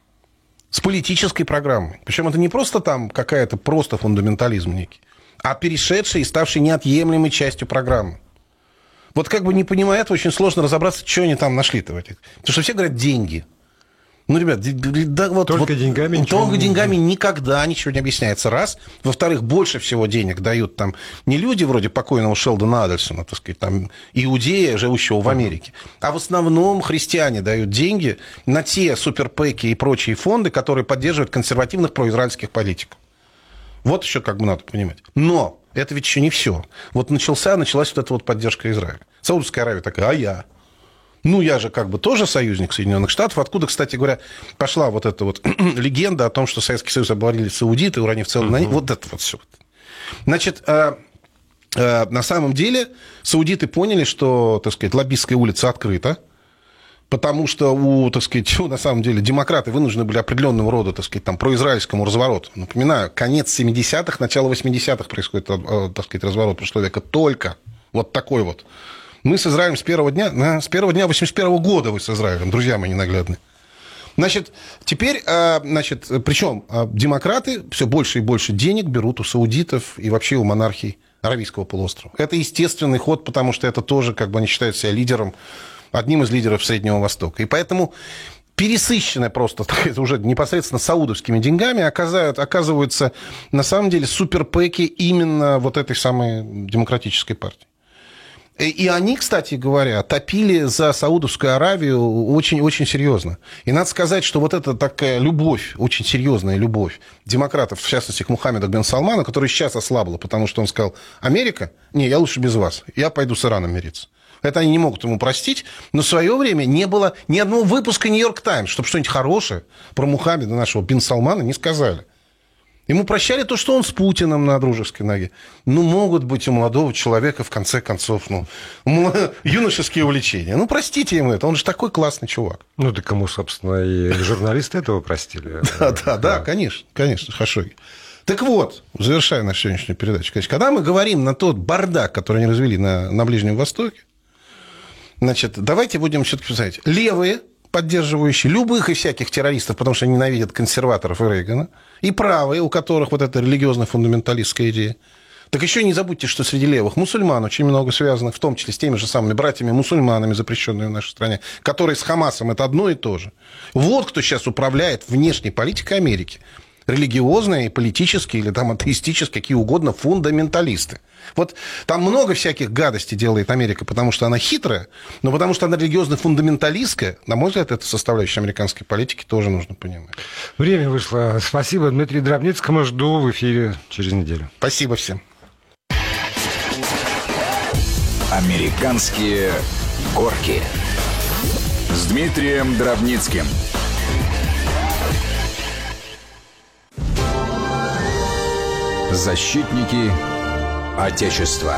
с политической программой. Причем это не просто там какая-то просто фундаментализм некий, а перешедший и ставший неотъемлемой частью программы. Вот как бы не понимая этого, очень сложно разобраться, что они там нашли-то в этих. Потому что все говорят «деньги». Ну, ребят, да, вот, только вот, деньгами ничего только не деньгами никогда ничего не объясняется. Раз. Во-вторых, больше всего денег дают там не люди вроде покойного Шелдона Адельсона, так сказать, там, иудея, живущего в Америке, а в основном христиане дают деньги на те суперпэки и прочие фонды, которые поддерживают консервативных произраильских политиков. Вот еще как бы надо понимать. Но это ведь еще не все. Вот начался, началась вот эта вот поддержка Израиля. Саудовская Аравия такая, а я... Ну, я же как бы тоже союзник Соединенных Штатов. Откуда, кстати говоря, пошла вот эта вот легенда о том, что Советский Союз обвалили саудиты, уронив целый на них. Вот это вот все. Значит, э, э, на самом деле саудиты поняли, что, так сказать, лоббистская улица открыта, потому что у, так сказать, на самом деле демократы вынуждены были определенного рода, так сказать, там, произраильскому развороту. Напоминаю, конец семидесятых, начало восьмидесятых происходит, так сказать, разворот прошлого века. Только вот такой вот. Мы с Израилем с первого дня, с первого дня восемьдесят первого года вы с Израилем, друзья мои ненаглядные. Значит, теперь, значит, причем демократы все больше и больше денег берут у саудитов и вообще у монархий Аравийского полуострова. Это естественный ход, потому что это тоже, как бы они считают себя лидером, одним из лидеров Среднего Востока. И поэтому пересыщенная просто это уже непосредственно саудовскими деньгами оказывают, оказываются на самом деле суперпэки именно вот этой самой демократической партии. И они, кстати говоря, топили за Саудовскую Аравию очень-очень серьезно. И надо сказать, что вот эта такая любовь, очень серьезная любовь демократов, в частности, к Мухаммеду бен Салману, которая сейчас ослабла, потому что он сказал: Америка? Не, я лучше без вас, я пойду с Ираном мириться. Это они не могут ему простить, но в свое время не было ни одного выпуска «Нью-Йорк Таймс», чтобы что-нибудь хорошее про Мухаммеда нашего бен Салмана не сказали. Ему прощали то, что он с Путиным на дружеской ноге. Ну, могут быть у молодого человека, в конце концов, ну, юношеские увлечения. Ну, простите ему это, он же такой классный чувак. Ну, да кому, собственно, и журналисты этого простили. Да, да, да, конечно, конечно, Хашоги. Так вот, завершая нашу сегодняшнюю передачу, когда мы говорим на тот бардак, который они развели на, на Ближнем Востоке, значит, давайте будем все-таки писать. Левые, поддерживающие любых и всяких террористов, потому что они ненавидят консерваторов и Рейгана, и правые, у которых вот эта религиозно-фундаменталистская идея. Так еще не забудьте, что среди левых мусульман очень много связанных, в том числе с теми же самыми братьями-мусульманами, запрещенными в нашей стране, которые с Хамасом это одно и то же. Вот кто сейчас управляет внешней политикой Америки. Религиозные, политические или там атеистические, какие угодно, фундаменталисты. Вот там много всяких гадостей делает Америка, потому что она хитрая, но потому что она религиозно-фундаменталистская, на мой взгляд, это составляющая американской политики тоже нужно понимать. Время вышло. Спасибо Дмитрию Дробницкому. Жду в эфире через неделю. Спасибо всем. Американские горки с Дмитрием Дробницким. Защитники Отечества.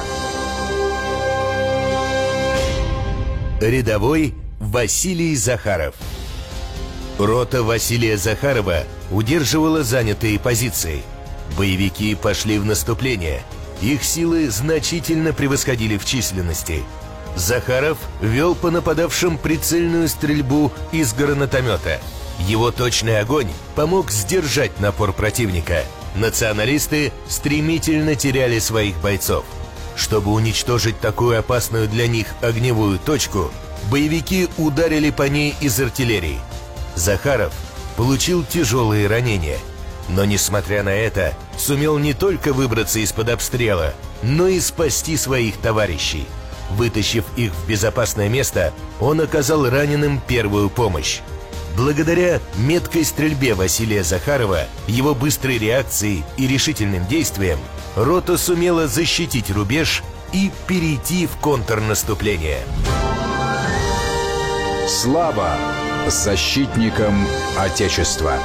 Рядовой Василий Захаров. Рота Василия Захарова удерживала занятые позиции. Боевики пошли в наступление. Их силы значительно превосходили в численности. Захаров вел по нападавшим прицельную стрельбу из гранатомета. Его точный огонь помог сдержать напор противника. Националисты стремительно теряли своих бойцов. Чтобы уничтожить такую опасную для них огневую точку, боевики ударили по ней из артиллерии. Захаров получил тяжелые ранения, но, несмотря на это, сумел не только выбраться из-под обстрела, но и спасти своих товарищей. Вытащив их в безопасное место, он оказал раненым первую помощь. Благодаря меткой стрельбе Василия Захарова, его быстрой реакции и решительным действиям, рота сумела защитить рубеж и перейти в контрнаступление. Слава защитникам Отечества!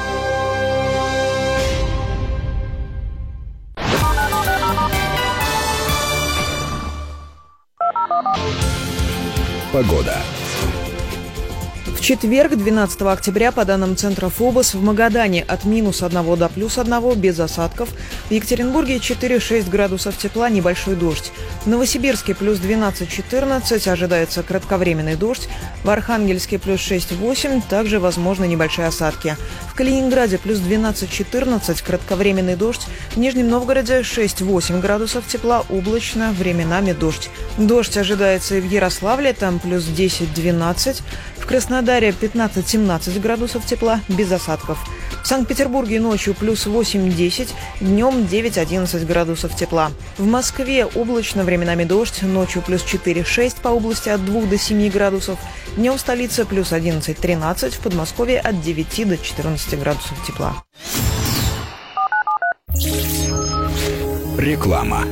Погода. В четверг, двенадцатого октября, по данным Центра ФОБОС, в Магадане от минус одного до плюс одного, без осадков. В Екатеринбурге четыре-шесть градусов тепла, небольшой дождь. В Новосибирске плюс двенадцать-четырнадцать, ожидается кратковременный дождь. В Архангельске плюс шесть-восемь, также возможны небольшие осадки. В Калининграде плюс двенадцать-четырнадцать, кратковременный дождь. В Нижнем Новгороде шесть-восемь градусов тепла, облачно, временами дождь. Дождь ожидается и в Ярославле, там плюс десять-двенадцать. В Краснодаре пятнадцать-семнадцать градусов тепла, без осадков. В Санкт-Петербурге ночью плюс восемь-десять, днем девять-одиннадцать градусов тепла. В Москве облачно, временами дождь, ночью плюс четыре-шесть, по области от двух до семи градусов. Днем в столице плюс одиннадцать-тринадцать, в Подмосковье от девяти до четырнадцати градусов тепла. Реклама.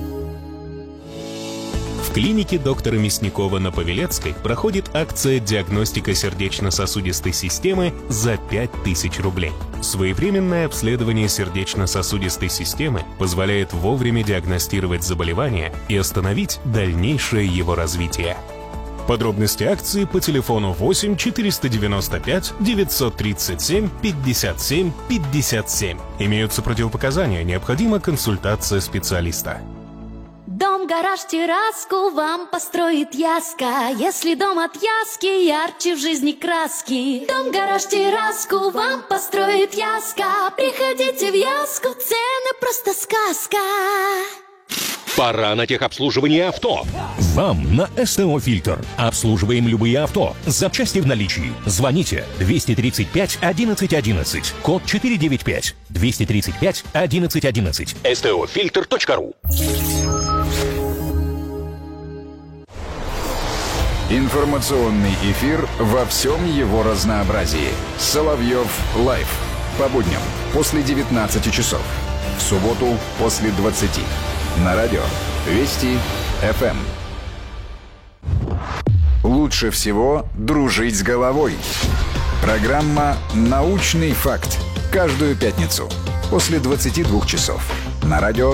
В клинике доктора Мясникова на Павелецкой проходит акция «Диагностика сердечно-сосудистой системы» за пять тысяч рублей. Своевременное обследование сердечно-сосудистой системы позволяет вовремя диагностировать заболевание и остановить дальнейшее его развитие. Подробности акции по телефону восемь четыреста девяносто пять девятьсот тридцать семь пятьдесят семь пятьдесят семь. Имеются противопоказания, необходима консультация специалиста. Дом гараж, терраску вам построит Яска. Если дом от Яски, ярче в жизни краски. Дом, гараж, терраску вам построит Яска. Приходите в Яску, цены просто сказка. Пора на техобслуживание авто. Вам на СТО «Фильтр». Обслуживаем любые авто. Запчасти в наличии. Звоните двести тридцать пять одиннадцать одиннадцать. Код четыреста девяносто пять. двести тридцать пять одиннадцать одиннадцать. эс тэ о фильтр точка ру. Информационный эфир во всем его разнообразии. Соловьев лайв. По будням после девятнадцати часов. В субботу после двадцати. На радио Вести эф эм. Лучше всего дружить с головой. Программа «Научный факт». Каждую пятницу после двадцати двух часов. На радио